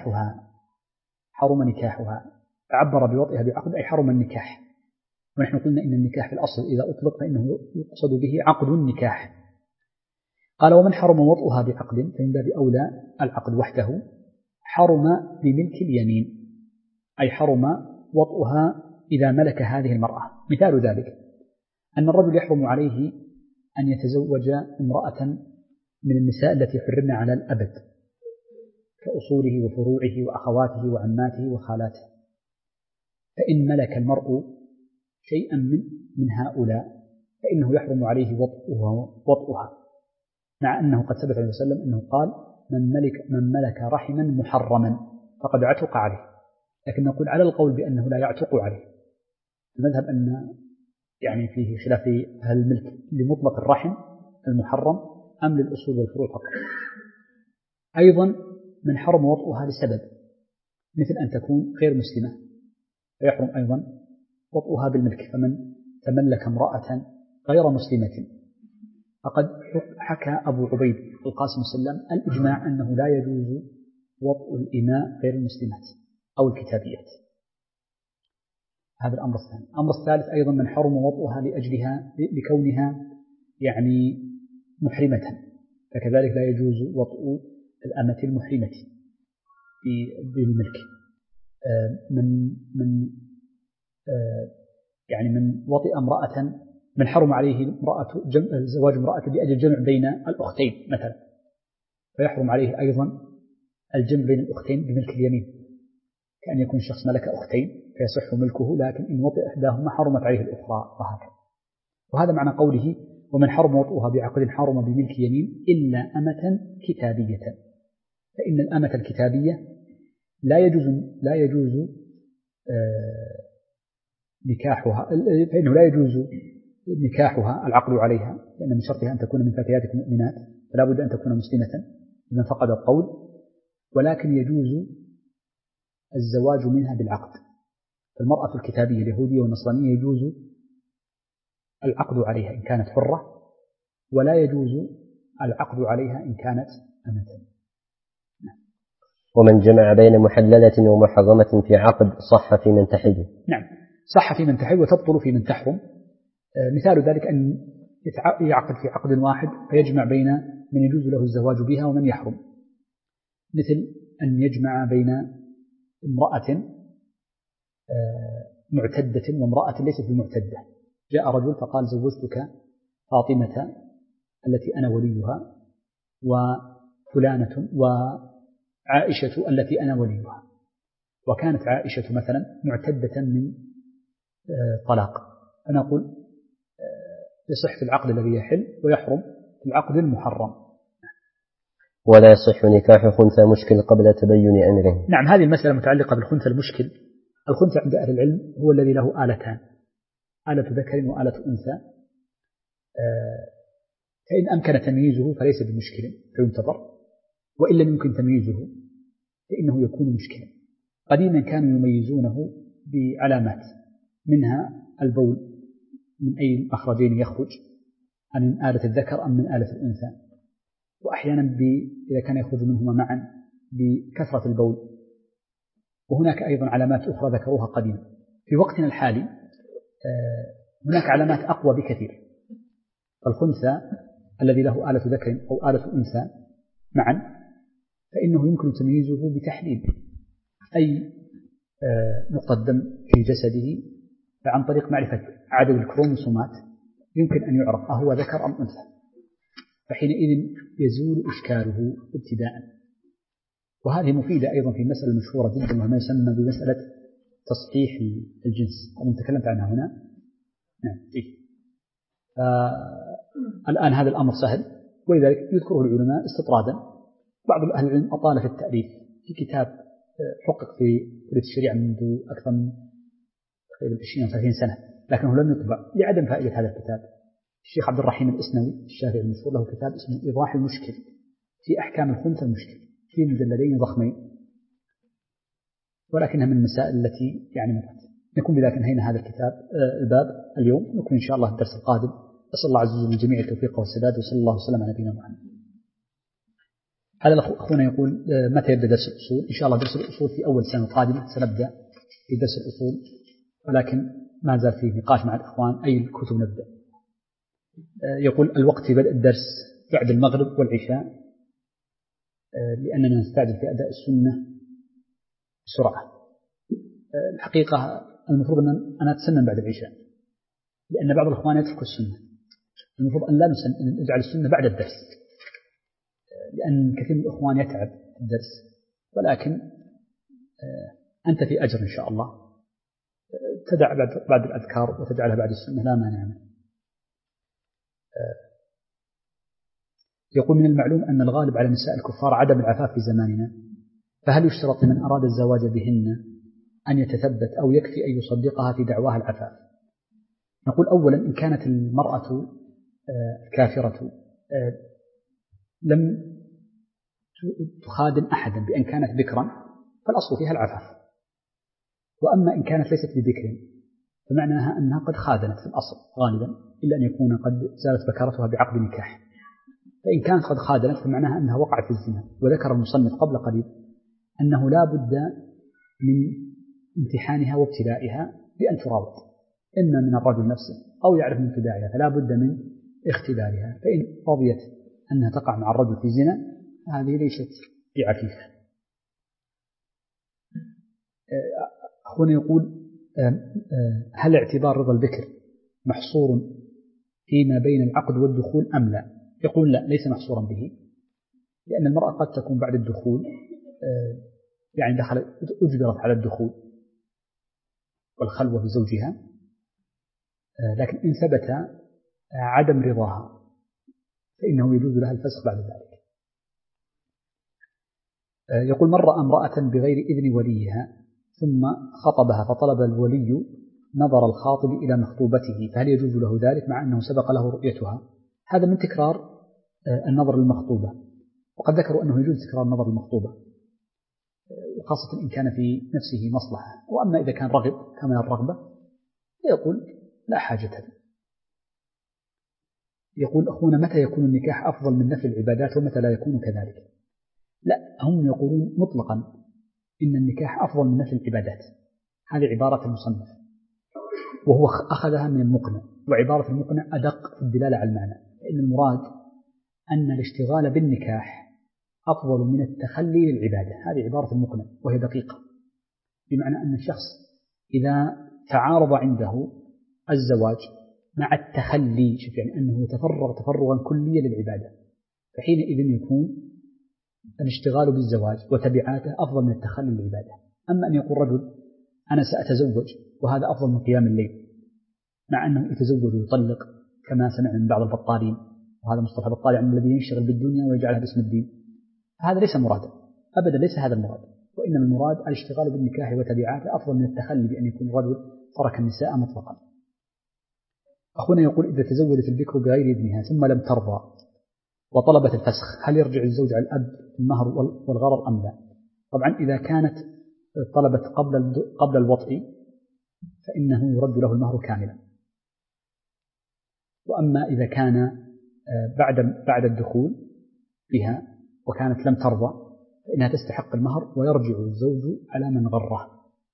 نكاحها، عبر بوطئها بعقد أي حرم النكاح، ونحن قلنا إن النكاح في الأصل إذا أطلق فإنه يقصد به عقد النكاح. قال ومن حرم وطئها بعقد فمن باب أولى العقد وحده، حرم بملك اليمين أي حرم وطئها إذا ملك هذه المرأة. مثال ذلك أن الرجل يحرم عليه أن يتزوج امرأة من النساء التي حرمن على الأبد كأصوله وفروعه وأخواته وعماته وخالاته، فإن ملك المرء شيئا من هؤلاء فإنه يحرم عليه وطئها، مع أنه قد ثبت عليه وسلم أنه قال من ملك رحما محرما فقد عتق عليه، لكن نقول على القول بأنه لا يعتق عليه. المذهب أن يعني فيه خلاف هل الملك لمطلق الرحم المحرم أم للأصول والفروع فقط. أيضا من حرم وطئها لسبب مثل أن تكون غير مسلمة فيحرم أيضا وطئها بالملك، فمن تملك امرأة غير مسلمة فقد حكى أبو عبيد القاسم السلام الإجماع أنه لا يجوز وطء الإماء غير المسلمات أو الكتابيات. هذا الأمر الثاني. الأمر الثالث أيضا من حرم وطئها لكونها يعني محرمة، فكذلك لا يجوز وطء الأمة المحرمة بالملك. من وطئ امرأة، من حرم عليه زواج امرأة لأجل الجمع بين الأختين مثلا، فيحرم عليه أيضا الجمع بين الأختين بملك اليمين، كأن يكون شخص ملك أختين فيصح ملكه، لكن إن وطئ إحداهما حرمت عليه الأخرى وهكذا. وهذا معنى قوله ومن حرم وطئها بعقد حرم بملك يمين إلا أمة كتابية، فإن الأمة الكتابية لا يجوز نكاحها، فإنه لا يجوز نكاحها العقد عليها، لأن من شرطها أن تكون من فتياتكم المؤمنات فلا بد أن تكون مسلمة لمن فقد القول، ولكن يجوز الزواج منها بالعقد. فالمرأة الكتابية اليهودية والنصرانية يجوز العقد عليها إن كانت حرة، ولا يجوز العقد عليها إن كانت أمة. ومن جمع بين محللة ومحرمة في عقد صح في من تحل. نعم، صح في من تحل وتبطل في من تحرم. مثال ذلك أن يعقد في عقد واحد فيجمع بين من يجوز له الزواج بها ومن يحرم، مثل أن يجمع بين امرأة معتدة وامرأة ليست بمعتدة. جاء رجل فقال زوجتك فاطمة التي أنا وليها وفلانة وعائشة التي أنا وليها، وكانت عائشة مثلا معتدة من طلاق، فنقول يصح في العقد الذي يحل ويحرم في العقد المحرم. ولا يصح نكاح خنثى مشكل قبل تبين أمره. نعم، هذه المسألة متعلقة بالخنثى المشكل. الخنثى عند أهل العلم هو الذي له آلتان، آلة ذكر وآلة أنثى، فإن أمكن تمييزه فليس بمشكل فينتظر، وإن لم يمكن تمييزه فإنه يكون مشكلا. قديما كانوا يميزونه بعلامات، منها البول من أي مخرجين يخرج، من آلة الذكر أم من آلة الأنثى، وأحيانا إذا كان يخرج منهما معا بكثرة البول. وهناك أيضا علامات أخرى ذكروها قديما. في وقتنا الحالي هناك علامات أقوى بكثير. الخنثى الذي له آلة ذكر أو آلة أنثى معا فإنه يمكن تمييزه بتحليل، أي نقطة دم في جسده عن طريق معرفة عدد الكروموسومات يمكن أن يعرف أهو ذكر أم أنثى، فحينئذ يزول إشكاله ابتداء. وهذه مفيدة أيضا في مسألة مشهورة جدا وما يسمى بمسألة تصحيح الجنس، ومن تكلمت عنها هنا. نعم. الآن هذا الأمر سهل، ولذلك يذكره العلماء استطرادا. بعض أهل العلم أطال في التأليف في كتاب حقق في كلية الشريعة منذ أكثر من 20 30 سنة، لكنه لم يطبع لعدم فائدة هذا الكتاب. الشيخ عبد الرحيم الإسنوي الشافعي المشهور له كتاب اسمه إيضاح المشكل في أحكام الخنثى المشكل في مجلدين ضخمين، ولكنها من المسائل التي يعني مرت. نكون بذلك انهينا هذا الباب اليوم، نكون إن شاء الله الدرس القادم. أسأل الله عز وجل للجميع التوفيق والسداد، وصلى الله وسلم على نبينا محمد. هذا أخونا يقول متى يبدأ درس الأصول؟ إن شاء الله درس الأصول في أول سنة قادمة سنبدأ في درس الأصول، ولكن ما زال فيه نقاش مع الإخوان أي الكتب نبدأ. يقول الوقت في بدء الدرس بعد المغرب والعشاء، لأننا نستعجل في أداء السنة بسرعة. الحقيقة المفروض أن أنا أتسنن بعد العشاء، لأن بعض الإخوان يترك السنة. المفروض أن لا نجعل السنة بعد الدرس، لأن كثير من الإخوان يتعب في الدرس، ولكن أنت في أجر إن شاء الله. تدع بعد الأذكار وتجعلها بعد السنة لا مانع منه. يقول من المعلوم أن الغالب على نساء الكفار عدم العفاف في زماننا، فهل يشترط من أراد الزواج بهن أن يتثبت أو يكفي أن يصدقها في دعواها العفاف؟ نقول أولا إن كانت المرأة الكافرة لم تخادم أحدا بأن كانت بكرا فالأصل فيها العفاف. وأما إن كانت ليست ببكر فمعناها أنها قد خادنت في الأصل غالبا، إلا أن يكون قد زالت بكارتها بعقد نكاح. فإن كانت قد خادنت فمعناها أنها وقعت في الزنا. وذكر المصنف قبل قليل أنه لا بد من امتحانها وابتلائها بأن تراود، إما من الرجل نفسه أو يعرف من ابتدائها، فلا بد من اختبارها. فإن رضيت أنها تقع مع الرجل في زنا هذه ليست بعفيفة. أخونا يقول هل اعتبار رضا البكر محصور فيما بين العقد والدخول أم لا؟ يقول لا، ليس محصورا به، لأن المرأة قد تكون بعد الدخول يعني أجبرت على الدخول والخلوة بزوجها، لكن إن ثبت عدم رضاها فإنه يجوز لها الفسخ بعد ذلك. يقول من رأى امرأة بغير إذن وليها ثم خطبها فطلب الولي نظر الخاطب إلى مخطوبته، فهل يجوز له ذلك مع أنه سبق له رؤيتها؟ هذا من تكرار النظر للمخطوبة، وقد ذكروا أنه يجوز تكرار النظر للمخطوبة، وخاصة إن كان في نفسه مصلحة. وأما إذا كان رغب كما الرغبة يقول لا حاجة له. يقول أخونا متى يكون النكاح أفضل من نفل العبادات ومتى لا يكون كذلك؟ لا، هم يقولون مطلقا إن النكاح أفضل من نفل العبادات. هذه عبارة المصنف، وهو أخذها من المقنع، وعبارة المقنع أدق في الدلالة على المعنى، فإن المراد أن الاشتغال بالنكاح أفضل من التخلي للعبادة. هذه عبارة المقنع وهي دقيقة، بمعنى أن الشخص إذا تعارض عنده الزواج مع التخلي، شوف يعني أنه يتفرغ تفرغا كليا للعبادة، فحينئذ يكون الاشتغال بالزواج وتبعاته أفضل من التخلي للعبادة. أما أن يقول رجل أنا سأتزوج وهذا أفضل من قيام الليل، مع أنه يتزوج ويطلق كما سمعنا من بعض البطالين، وهذا مصطلح البطال يعني الذي ينشغل بالدنيا ويجعلها باسم الدين، هذا ليس مرادا أبدا، ليس هذا المراد. وإنما المراد الاشتغال بالنكاح وتبعاته أفضل من التخلي بأن يكون الرجل ترك النساء مطلقا. أخونا يقول إذا تزوجت البكر بغير إذنها ثم لم ترضى وطلبت الفسخ هل يرجع الزوج على الأب المهر والغرر أم لا؟ طبعا إذا كانت طلبت قبل الوطء فإنه يرد له المهر كاملا. وأما إذا كان بعد الدخول بها وكانت لم ترضى فإنها تستحق المهر ويرجع الزوج على من غره.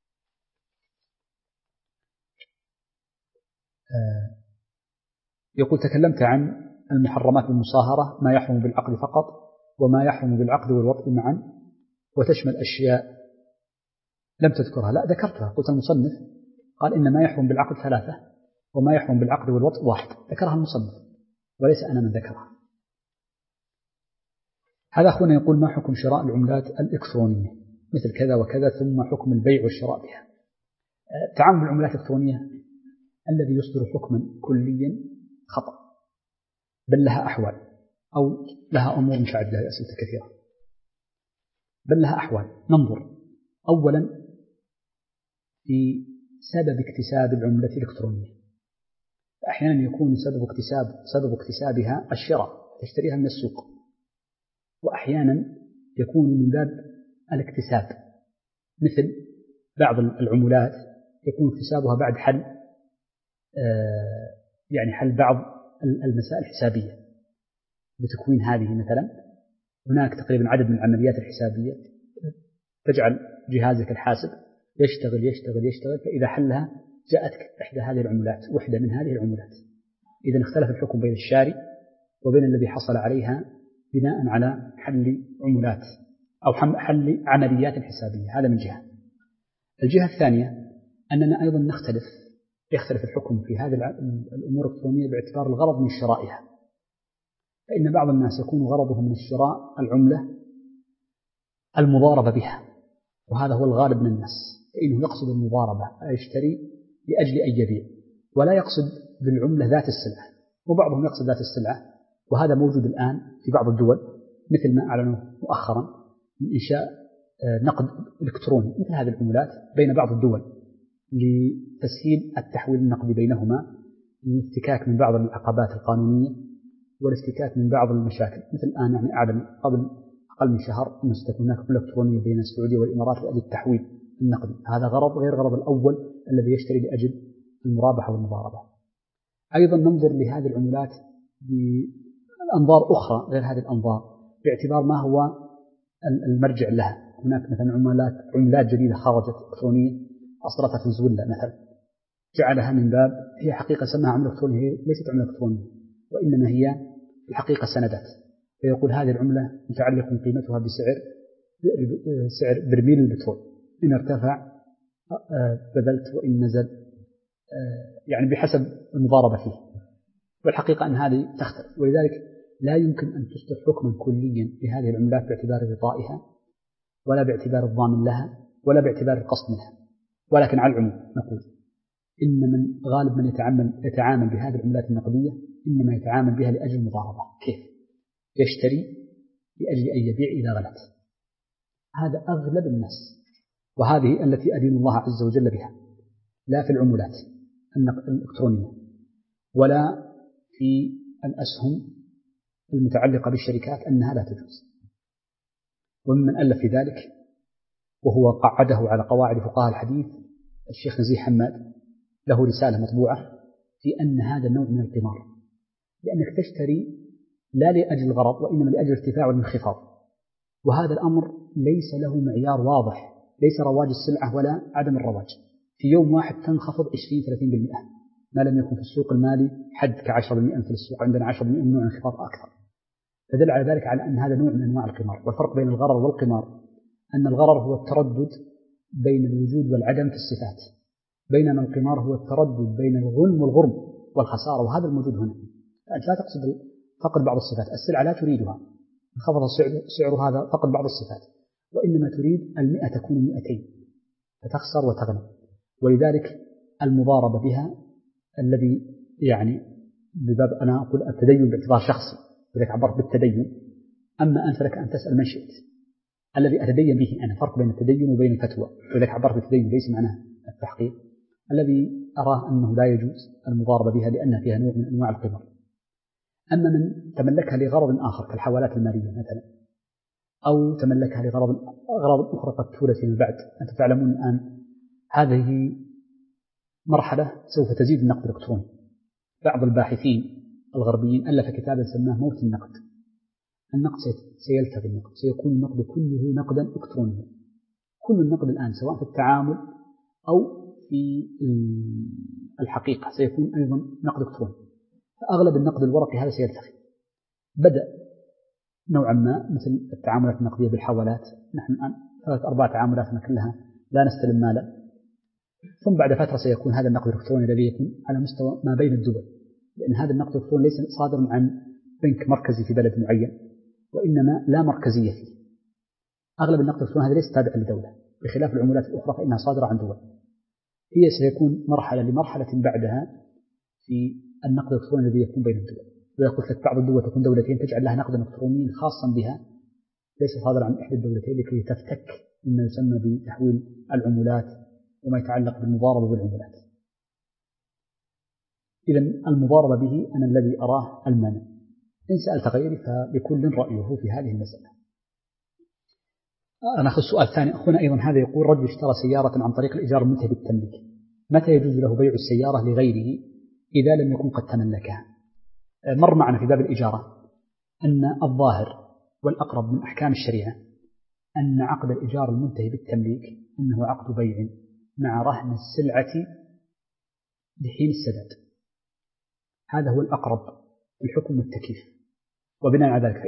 يقول تكلمت عن المحرمات بالمصاهرة، ما يحرم بالعقد فقط وما يحرم بالعقد والوطء معا، وتشمل أشياء لم تذكرها. لا ذكرتها، قلت المصنف قال إن ما يحرم بالعقد 3 وما يحرم بالعقد والوطء 1، ذكرها المصنف وليس أنا من ذكرها. هذا أخونا يقول ما حكم شراء العملات الإلكترونية مثل كذا وكذا، ثم حكم البيع والشراء بها. تعامل بالعملات الإلكترونية الذي يصدر حكما كليا خطأ، بل لها أحوال أو لها أمور مشاعر، لها أسئلة كثيرة، بل لها أحوال. ننظر أولا في سبب اكتساب العملة الإلكترونية. أحيانا يكون سبب اكتسابها الشراء، تشتريها من السوق، وأحيانا يكون من باب الاكتساب، مثل بعض العملات يكون اكتسابها بعد حل حل بعض المسائل الحسابية بتكوين هذه. مثلا هناك تقريبا عدد من العمليات الحسابية تجعل جهازك الحاسب يشتغل، فإذا حلها جاءتك إحدى هذه العملات، وحدة من هذه العملات. إذا اختلف الحكم بين الشاري وبين الذي حصل عليها بناء على حل عملات أو حل عمليات حسابية. هذا من جهة. الجهة الثانية أننا أيضا يختلف الحكم في هذه الأمور الإلكترونية باعتبار الغرض من شرائها. فإن بعض الناس يكون غرضه من الشراء العملة المضاربة بها، وهذا هو الغالب من الناس، فإنه يقصد المضاربة، يشتري لأجل أن يبيع، ولا يقصد بالعملة ذات السلعة. وبعضهم يقصد ذات السلعة، وهذا موجود الآن في بعض الدول، مثل ما أعلنوا مؤخرا من إنشاء نقد إلكتروني مثل هذه العملات بين بعض الدول لتسهيل التحويل النقدي بينهما، للافتكاك من بعض العقبات القانونية والافتكاك من بعض المشاكل. مثل الآن أعلن قبل أقل من شهر أن ستكون هناك عملة إلكترونية بين السعودية والإمارات لأجل التحويل النقدي. هذا غرض غير غرض الأول الذي يشتري لأجل المرابحة والمضاربة. أيضا ننظر لهذه العملات بأنظار أخرى غير هذه الأنظار، باعتبار ما هو المرجع لها. هناك مثلا عملات جديدة خرجت إلكترونية أصدرتها فنزويلا مثلا، جعلها من باب، هي حقيقة سماها عملة إلكترونية، هي ليست عملة إلكترونية، وإنما هي في الحقيقة سندات. فيقول هذه العملة متعلق قيمتها سعر برميل البترول، إن ارتفع بذلت وإن نزل، بحسب المضاربة فيه. والحقيقة أن هذه تختلف، ولذلك لا يمكن أن تصدر حكما كليا بهذه العملات باعتبار غطائها، ولا باعتبار الضامن لها، ولا باعتبار القصد منها. ولكن على العموم نقول إن من غالب من يتعامل بهذه العملات النقدية إنما يتعامل بها لأجل المضاربة. كيف؟ يشتري لأجل أن يبيع إذا غلت. هذا أغلب الناس، وهذه التي أدين الله عز وجل بها، لا في العملات الإلكترونية ولا في الأسهم المتعلقة بالشركات أنها لا تجوز. وممن ألف في ذلك وهو قعده على قواعد فقهاء الحديث الشيخ نزيه حماد، له رسالة مطبوعة في أن هذا النوع من القمار، لأنك تشتري لا لأجل الغرض وإنما لأجل ارتفاع والانخفاض، وهذا الأمر ليس له معيار واضح، ليس رواج السلعة ولا عدم الرواج. في يوم واحد تنخفض 20-30%، ما لم يكن في السوق المالي حد ك10% مثل السوق عندنا 10% من نوع انخفاض أكثر. فدل على ذلك على أن هذا نوع من أنواع القمار. والفرق بين الغرر والقمار أن الغرر هو التردد بين الوجود والعدم في الصفات، بينما القمار هو التردد بين الغنم والغرم والخسارة، وهذا الموجود هنا. فأنت لا تقصد فقد بعض الصفات، السلعة لا تريدها، انخفض سعر هذا فقد بعض الصفات، وإنما تريد 100 تكون 200 فتخسر وتغنم. ولذلك المضاربة بها الذي بباب أنا أقول التدين باعتبار شخصي، ولذلك عبرت بالتدين. أما أنت لك أن تسأل من شئت الذي أتدين به أنا، فرق بين التدين وبين الفتوى، ولذلك عبرت بالتدين ليس معناه التحقيق. الذي أراه أنه لا يجوز المضاربة بها لأنها فيها نوع من أنواع القمار. أما من تملكها لغرض آخر كالحوالات المالية مثلا، أو تملكها لغرض أخرى قد تورث فيما بعد. أنتم تعلمون الآن هذه مرحلة سوف تزيد النقد الإلكتروني. بعض الباحثين الغربيين ألف كتابا سماه موت النقد. النقد سيلتغي، النقد سيكون النقد كله نقدا إلكترونيا. كل النقد الآن سواء في التعامل أو في الحقيقة سيكون أيضا نقد إلكتروني. فأغلب النقد الورقي هذا سيلتغي. بدأ نوعا ما مثل التعاملات النقدية بالحوالات. نحن الآن 3-4 تعاملاتنا كلها لا نستلم مالا، ثم بعد فترة سيكون هذا النقد الإلكتروني الذي يكون على مستوى ما بين الدول، لأن هذا النقد الإلكتروني ليس صادرا عن بنك مركزي في بلد معين، وإنما لا مركزية فيه. أغلب النقد الإلكتروني هذا ليس تابع لدولة، بخلاف العملات الأخرى فإنها صادرة عن دول. هي سيكون مرحلة لمرحلة بعدها في النقد الإلكتروني الذي يكون بين الدول، ويقول لك بعض الدول تكون دولتين تجعل لها نقدا إلكترونيا خاصا بها ليس صادرا عن إحدى الدولتين لكي تفتك مما يسمى بتحويل العملات وما يتعلق بالمضاربة بالعملات. إذن المضاربة به أنا الذي أراه المانع. إن سألت غيري فلكل رأيه في هذه المسألة. أنا أخذ سؤال ثاني أخونا أيضا هذا يقول: رجل اشترى سيارة عن طريق الإيجار المنتهي بالتمليك، متى يجوز له بيع السيارة لغيره إذا لم يكن قد تملكها؟ مر معنا في باب الإجارة أن الظاهر والأقرب من أحكام الشريعة أن عقد الإيجار المنتهي بالتمليك أنه عقد بيع مع رهن السلعة لحين السداد. هذا هو الأقرب في الحكم والتكليف. وبناء على ذلك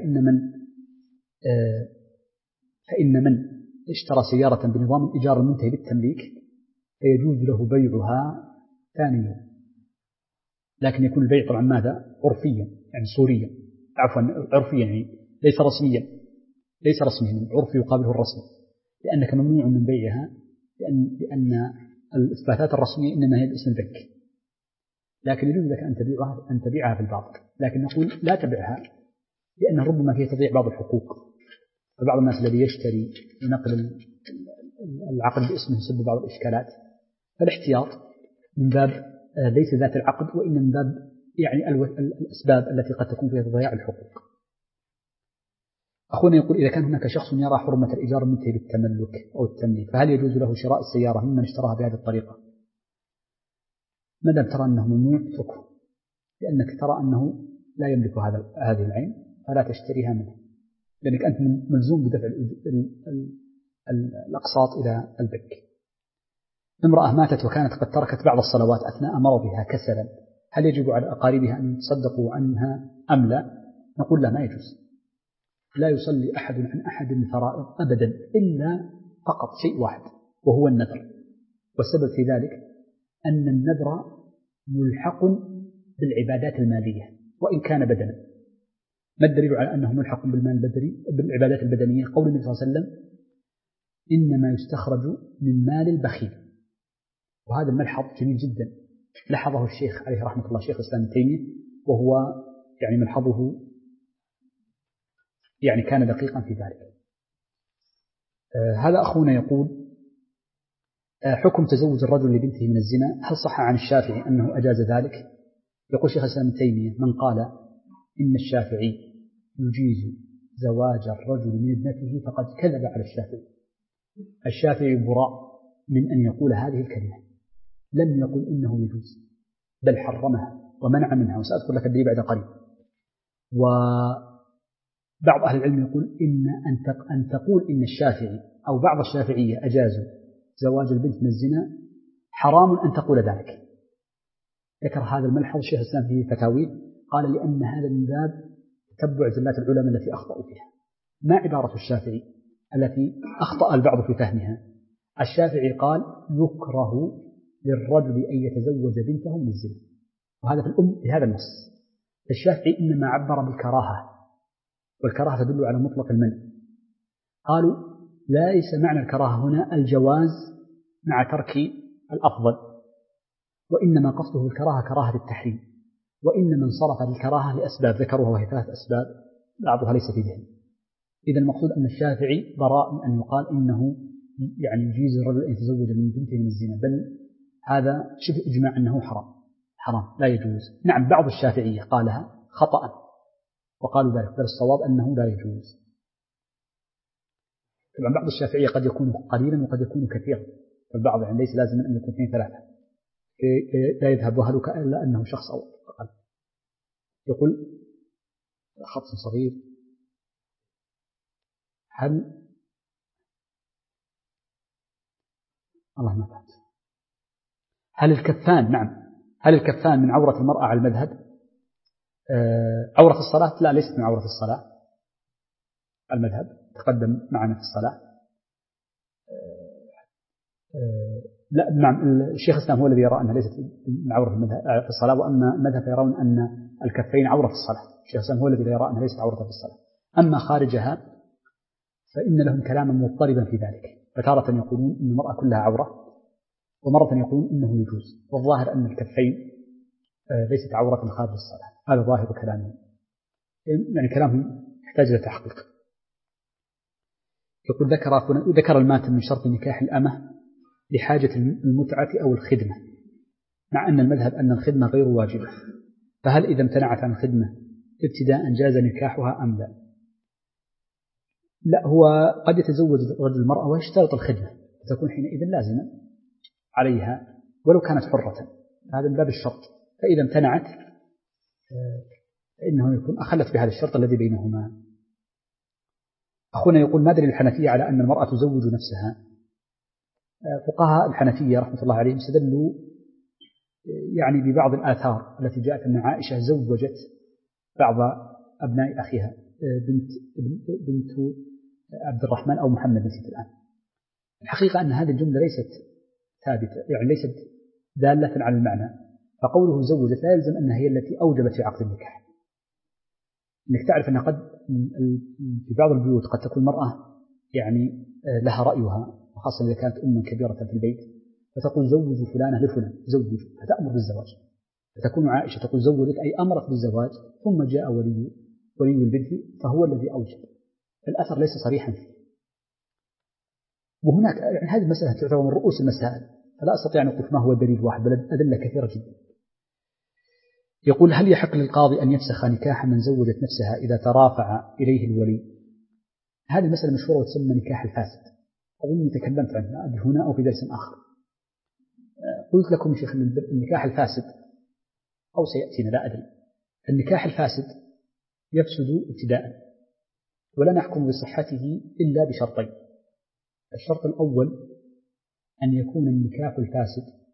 فإن من اشترى سيارة بنظام الإيجار المنتهي بالتمليك فيجوز له بيعها ثانيا، لكن يكون البيع طبعا ماذا؟ عرفيا، يعني صوريا، عفوا عرفيا، يعني ليس رسميا، ليس رسميا، عرفي يقابله الرسمي، لأنك ممنوع من بيعها لأن الإثباتات الرسمية إنما هي باسم البنك، لكن يجوز لك أن تبيعها في الباطل، لكن نقول لا تبيعها لأن ربما فيها تضيع بعض الحقوق، فبعض الناس الذي يشتري لنقل العقد باسمه يسبب بعض الإشكالات، فالاحتياط من باب ليس ذات العقد وإن من باب يعني الأسباب التي قد تكون فيها تضياع الحقوق. أخونا يقول: إذا كان هناك شخص يرى حرمة الإيجار المنتهي بالتملك أو التمليك فهل يجوز له شراء السيارة ممن اشتراها بهذه الطريقة؟ ما دام ترى أنه ممنوع اتركه، لأنك ترى أنه لا يملك هذه العين فلا تشتريها منه، لأنك أنت ملزوم بدفع الأقساط إلى البنك. امرأة ماتت وكانت قد تركت بعض الصلوات أثناء مرضها كسلا، هل يجب على أقاربها أن يتصدقوا عنها أم لا؟ نقول لا، ما يجوز. لا يصلي أحد عن أحد الفرائض أبدا إلا فقط شيء واحد وهو النذر، والسبب في ذلك أن النذر ملحق بالعبادات المالية وإن كان بدنا. ما الدليل على أنه ملحق بالعبادات البدنية؟ قول النبي صلى الله عليه وسلم: إنما يستخرج من مال البخيل. وهذا الملحظ جميل جدا لاحظه الشيخ عليه رحمة الله شيخ الإسلام ابن تيمية، وهو يعني ملحظه يعني كان دقيقا في ذلك. هذا أخونا يقول: حكم تزوج الرجل لبنته من الزنا، هل صح عن الشافعي أنه أجاز ذلك؟ يقول شيخ الإسلام ابن تيمية: من قال إن الشافعي يجيز زواج الرجل من ابنته فقد كذب على الشافعي. الشافعي براء من أن يقول هذه الكلمة، لم يقل إنه يجوز، بل حرمها ومنع منها، وسأذكر لك الدليل بعد قليل. وبعض أهل العلم يقول أن تقول إن الشافعي أو بعض الشافعية أجازوا زواج البنت من الزنا حرام أن تقول ذلك. ذكر هذا الملحظ شيخ الإسلام في فتاويه، قال: لأن هذا من باب تتبع زلات العلماء التي أخطأوا فيها. ما عبارة الشافعي التي أخطأ البعض في فهمها؟ الشافعي قال: يكره للرجل أن يتزوج بنته من الزنا، وهذا في الأم بهذا النص. الشافعي إنما عبر بالكراهة، والكراهة تدل على مطلق المنع. قالوا: ليس معنى الكراهة هنا الجواز مع ترك الأفضل، وإنما قصده بالكراهة كراهة التحريم، وإنما انصرف للكراهة لأسباب ذكروها وهي 3 أسباب بعضها ليس في ذهن. إذا المقصود أن الشافعي براء من أن يقال إنه يعني يجيز الرجل أن يتزوج من بنته من الزنا، بل هذا شبه إجماع أنه حرام لا يجوز. نعم، بعض الشافعية قالها خطأ وقالوا ذلك، بل الصواب أنه لا يجوز. طبعا بعض الشافعية قد يكون قليلا وقد يكون كثيرا، فالبعض يعني ليس لازم أن يكون 2-3 لا يذهب وهلك إلا أنه شخص أو أقل. يقول خط صغير: هل الكفان هل الكفان من عورة المرأة على المذهب؟ عورة الصلاة لا، ليست من عورة الصلاة. المذهب تقدم معنا في الصلاة. لا نعم، الشيخ الإسلام هو الذي يرى أنها ليست من عورة في الصلاة، وأما المذهب يرون أن الكفين عورة في الصلاة. الشيخ الإسلام هو الذي يرى أنها ليست عورة في الصلاة. أما خارجها فإن لهم كلاما مضطربا في ذلك، فتارة يقولون أن المرأة كلها عورة، ومرة يقولون إنه يجوز، والظاهر أن الكفين ليست عورة خارج الصلاة. هذا ظاهر كلامهم، يعني كلامهم يحتاج إلى تحقيق. يقول ذكر الماتن من شرط نكاح الأمة لحاجة المتعة أو الخدمة، مع أن المذهب أن الخدمة غير واجبة، فهل إذا امتنعت عن الخدمة ابتداء جاز نكاحها أم لا؟ لا، هو قد يتزوج رجل المرأة ويشترط الخدمة، فتكون حينئذ لازمة عليها ولو كانت حرة، هذا من باب الشرط. فإذا امتنعت فإنه يكون أخلت بهذا الشرط الذي بينهما. أخونا يقول ما دليل الحنفية على أن المرأة تزوج نفسها؟ فقهاء الحنفية رحمة الله عليهم استدلوا يعني ببعض الآثار التي جاءت أن عائشة زوجت بعض أبناء أخيها، بنت عبد الرحمن أو محمد نسيت الآن. الحقيقة أن هذه الجملة ليست ثابتة، يعني ليست دالة على المعنى، فقوله زوجت لا يلزم أنها هي التي أوجبت في عقد النكاح. إنك تعرف أن قد في بعض البيوت قد تكون المرأة يعني لها رأيها، وخاصة إذا كانت أما كبيرة في البيت، فتقول زوجوا فلانة لفلان، زوجوا، فتأمر بالزواج. فتكون عائشة تقول زوجت أي أمرت بالزواج، ثم جاء ولي البنت فهو الذي أوجب. الأثر ليس صريحا فيه. وهناك يعني هذه المسألة تعتبر من رؤوس المسائل، فلا أستطيع أن أقول ما هو دليل واحد، بل أدلة كثيرة جدا. يقول هل يحق للقاضي أن يفسخ نكاح من زوجت نفسها إذا ترافع إليه الولي؟ هذه المسألة مشهورة وتسمى نكاح الفاسد، أظني تكلمت عنها هنا أو في درس آخر. قلت لكم يا شيخ أن النكاح الفاسد، أو سيأتينا لا أدري، النكاح الفاسد يفسد ابتداء، ولا نحكم بصحته إلا بشرطين. الشرط الأول أن يكون النكاح الفاسد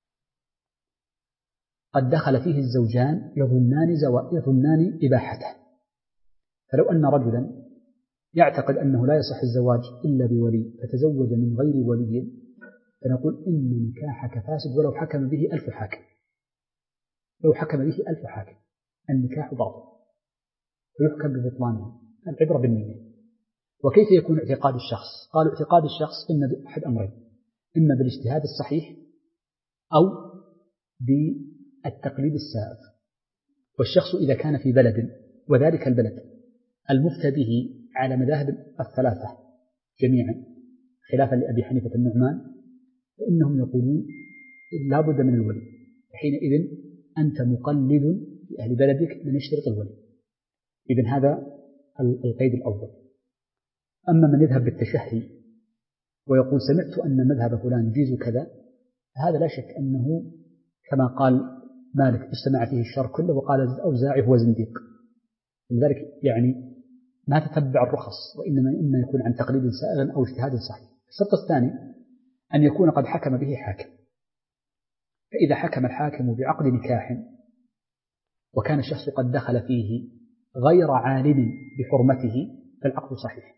قد دخل فيه الزوجان يظنان إباحته. فلو أن رجلا يعتقد أنه لا يصح الزواج إلا بولي فتزوج من غير ولي، فنقول إن نكاحك فاسد ولو حكم به 1000 حاكم. لو حكم به 1000 حاكم النكاح باطل ويحكم ببطلانه. العبرة بالنية. وكيف يكون اعتقاد الشخص؟ قالوا اعتقاد الشخص إما بأحد أمرين، إما بالاجتهاد الصحيح أو بالتقليد السائغ. والشخص إذا كان في بلد وذلك البلد المفتى به على مذاهب الثلاثة جميعا خلافا لأبي حنيفة النعمان، فإنهم يقولون لا بد من الولي. حينئذ أنت مقلد في أهل بلدك من يشترط الولي. إذن هذا القيد الأول. أما من يذهب بالتشهي ويقول سمعت أن مذهب فلان يجيز كذا، هذا لا شك أنه كما قال مالك اجتمع فيه الشر كله، وقال الأوزاعي هو زنديق. لذلك يعني ما تتبع الرخص، وإنما يكون عن تقليد سائغ أو اجتهاد صحيح. الشرط الثاني أن يكون قد حكم به حاكم. فإذا حكم الحاكم بعقد نكاح وكان الشخص قد دخل فيه غير عالم بحرمته فالعقد صحيح.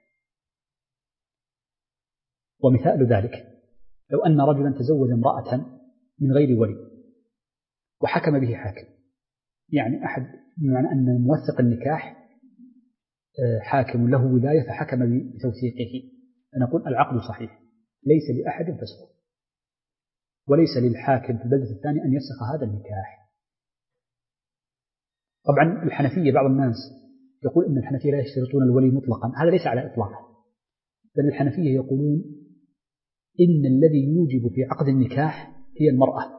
ومثال ذلك لو أن رجلا تزوج امرأة من غير ولي وحكم به حاكم، يعني أحد بمعنى أن موثق النكاح حاكم له ولاية فحكم بتوثيقه، فنقول العقد صحيح ليس لأحد فسخه، وليس للحاكم في البلدة الثانية أن يفسخ هذا النكاح. طبعا الحنفية بعض الناس يقول إن الحنفية لا يشترطون الولي مطلقا، هذا ليس على إطلاقه، بل الحنفية يقولون إن الذي يوجب في عقد النكاح هي المرأة،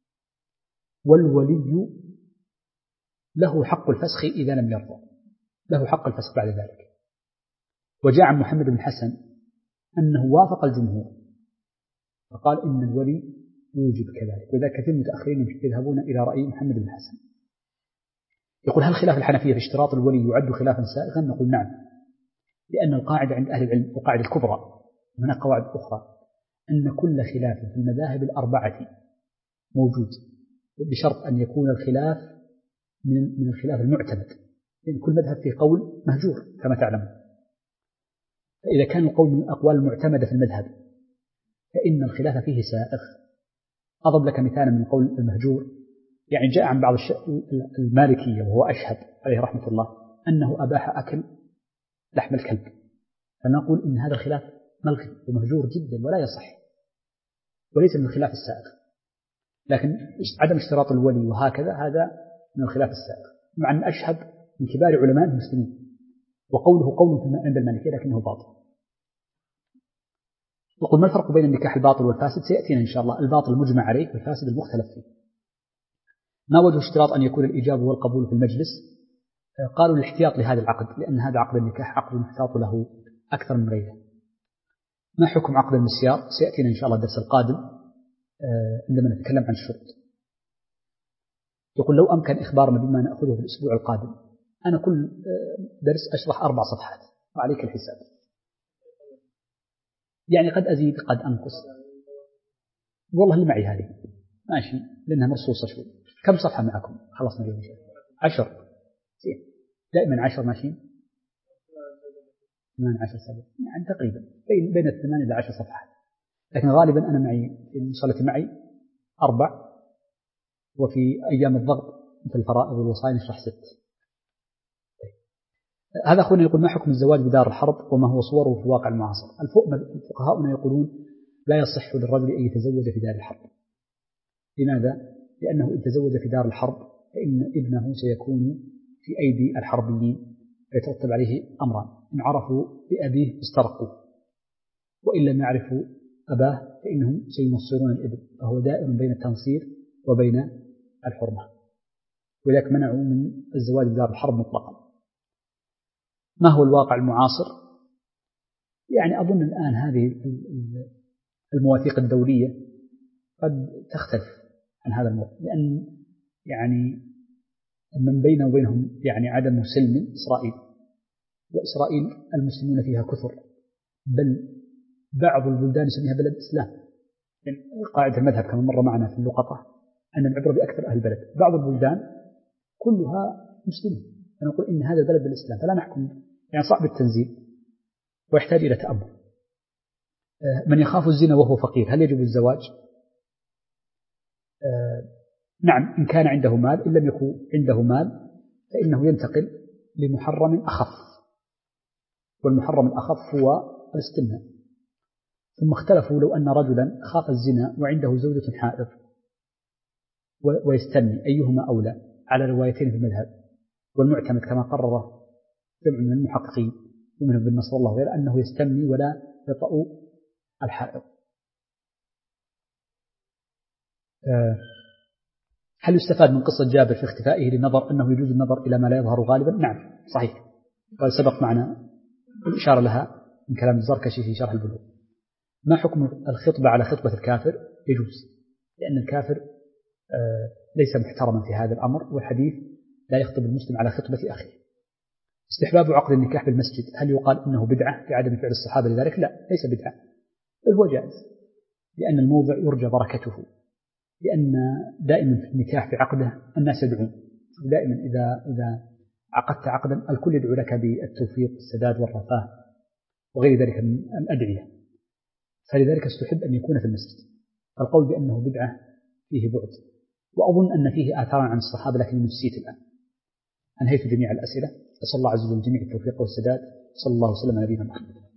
والولي له حق الفسخ إذا لم يرضى، له حق الفسخ بعد ذلك. وجاء عن محمد بن حسن أنه وافق الجمهور فقال إن الولي يوجب كذلك، وذا كثير متأخرين يذهبون إلى رأي محمد بن حسن. يقول هل خلاف الحنفية في اشتراط الولي يعد خلافا سائغا؟ نقول نعم، لأن القاعدة عند أهل العلم القاعدة الكبرى، هناك قواعد أخرى، أن كل خلاف في المذاهب الأربعة موجود، بشرط أن يكون الخلاف من الخلاف المعتمد، لأن كل مذهب فيه قول مهجور كما تعلمون. فإذا كان القول من الأقوال المعتمدة في المذهب فإن الخلاف فيه سائغ. أضرب لك مثالا من قول المهجور، يعني جاء عن بعض المالكية وهو أشهد عليه رحمة الله أنه أباح أكل لحم الكلب، فنقول إن هذا الخلاف ملغي ومهجور جدا ولا يصح وليس من الخلاف السائغ، لكن عدم اشتراط الولي وهكذا هذا من الخلاف السائغ، مع أن أشهد من كبار علماء المسلمين وقوله قول عند المالكية لكنه باطل. وقل ما الفرق بين النكاح الباطل والفاسد؟ سيأتينا إن شاء الله. الباطل المجمع عليه والفاسد المختلف فيه. ما وجه اشتراط أن يكون الإجابة والقبول في المجلس؟ قالوا الاحتياط لهذا العقد، لأن هذا عقد النكاح عقد يحتاط له أكثر من غيره. ما حكم عقد المسيار؟ سيأتينا إن شاء الله الدرس القادم عندما نتكلم عن الشروط. يقول لو أمكن إخبارنا بما نأخذه في الأسبوع القادم. أنا كل درس أشرح 4 صفحات وعليك الحساب، يعني قد أزيد قد أنقص، والله اللي معي هذه ماشي لأنها مرصوصة شوي. كم صفحة معكم؟ خلصنا اليوم 10 دائما 10 ماشيين 18 سنة يعني تقريبا بين 8 إلى 10 صفحات، لكن غالبا أنا معي في المصلة معي 4، وفي أيام الضغط مثل الفرائض والوصايا نشرح 6. هذا أخونا يقول ما حكم الزواج بدار الحرب وما هو صوره في الواقع المعاصر؟ الفقهاء يقولون لا يصح للرجل أن يتزوج في دار الحرب. لماذا؟ لأنه إن تزوج في دار الحرب فإن ابنه سيكون في أيدي الحربيين فيترتب عليه أمران: إن عرفوا بأبيه استرقوا، وإن لم يعرفوا أباه فإنهم سينصرون الابن، فهو دائر بين التنصير وبين الحرمة، ولذلك منعوا من الزواج بدار الحرب مطلقا. ما هو الواقع المعاصر؟ يعني أظن الآن هذه المواثيق الدولية قد تختلف عن هذا الموضوع، لأن يعني من بينه وبينهم يعني عدم سلم إسرائيل، وإسرائيل المسلمون فيها كثر، بل بعض البلدان يسميها بلد إسلام. يعني قاعدة المذهب كما مر معنا في اللقطة أن العبرة بأكثر أهل البلد، بعض البلدان كلها مسلمة، فنقول إن هذا البلد بالإسلام، فلا نحكم، يعني صعب التنزيل ويحتاج إلى تأمل. من يخاف الزنا وهو فقير هل يجب الزواج؟ نعم إن كان عنده مال، إن لم يكن عنده مال فإنه ينتقل لمحرم أخف، والمحرم الأخف هو الاستمناء. ثم اختلفوا لو أن رجلا خاف الزنا وعنده زوجة حائض ويستمني أيهما أولى، على روايتين في المذهب، والمعتمد كما قرره جمع من المحققين ومنهم بن نصر الله غير أنه يستمني ولا يطأ الحائض. هل يستفاد من قصة جابر في اختفائه للنظر أنه يجوز النظر إلى ما لا يظهر غالبا؟ نعم صحيح، قال سبق معنا الإشارة لها من كلام الزركشي في شرح البلوغ. ما حكم الخطبة على خطبة الكافر؟ يجوز، لأن الكافر ليس محترما في هذا الأمر، والحديث لا يخطب المسلم على خطبة أخيه. استحباب عقد النكاح بالمسجد هل يقال إنه بدعة لعدم فعل الصحابة لذلك؟ لا، ليس بدعة، بل هو جائز، لأن الموضع يرجى بركته، لأن دائما في النكاح في عقده الناس يدعون، دائما إذا عقدت عقدا الكل يدعو لك بالتوفيق والسداد والرفاه وغير ذلك من الأدعية، فلذلك استحب أن يكون في المسجد. القول بأنه بدعة فيه بعد، وأظن أن فيه آثار عن الصحابة لكن نسيت الآن. أنهيت جميع الأسئلة، أسأل الله عز وجل جميع التوفيق والسداد، صلى الله وسلم على نبينا محمد.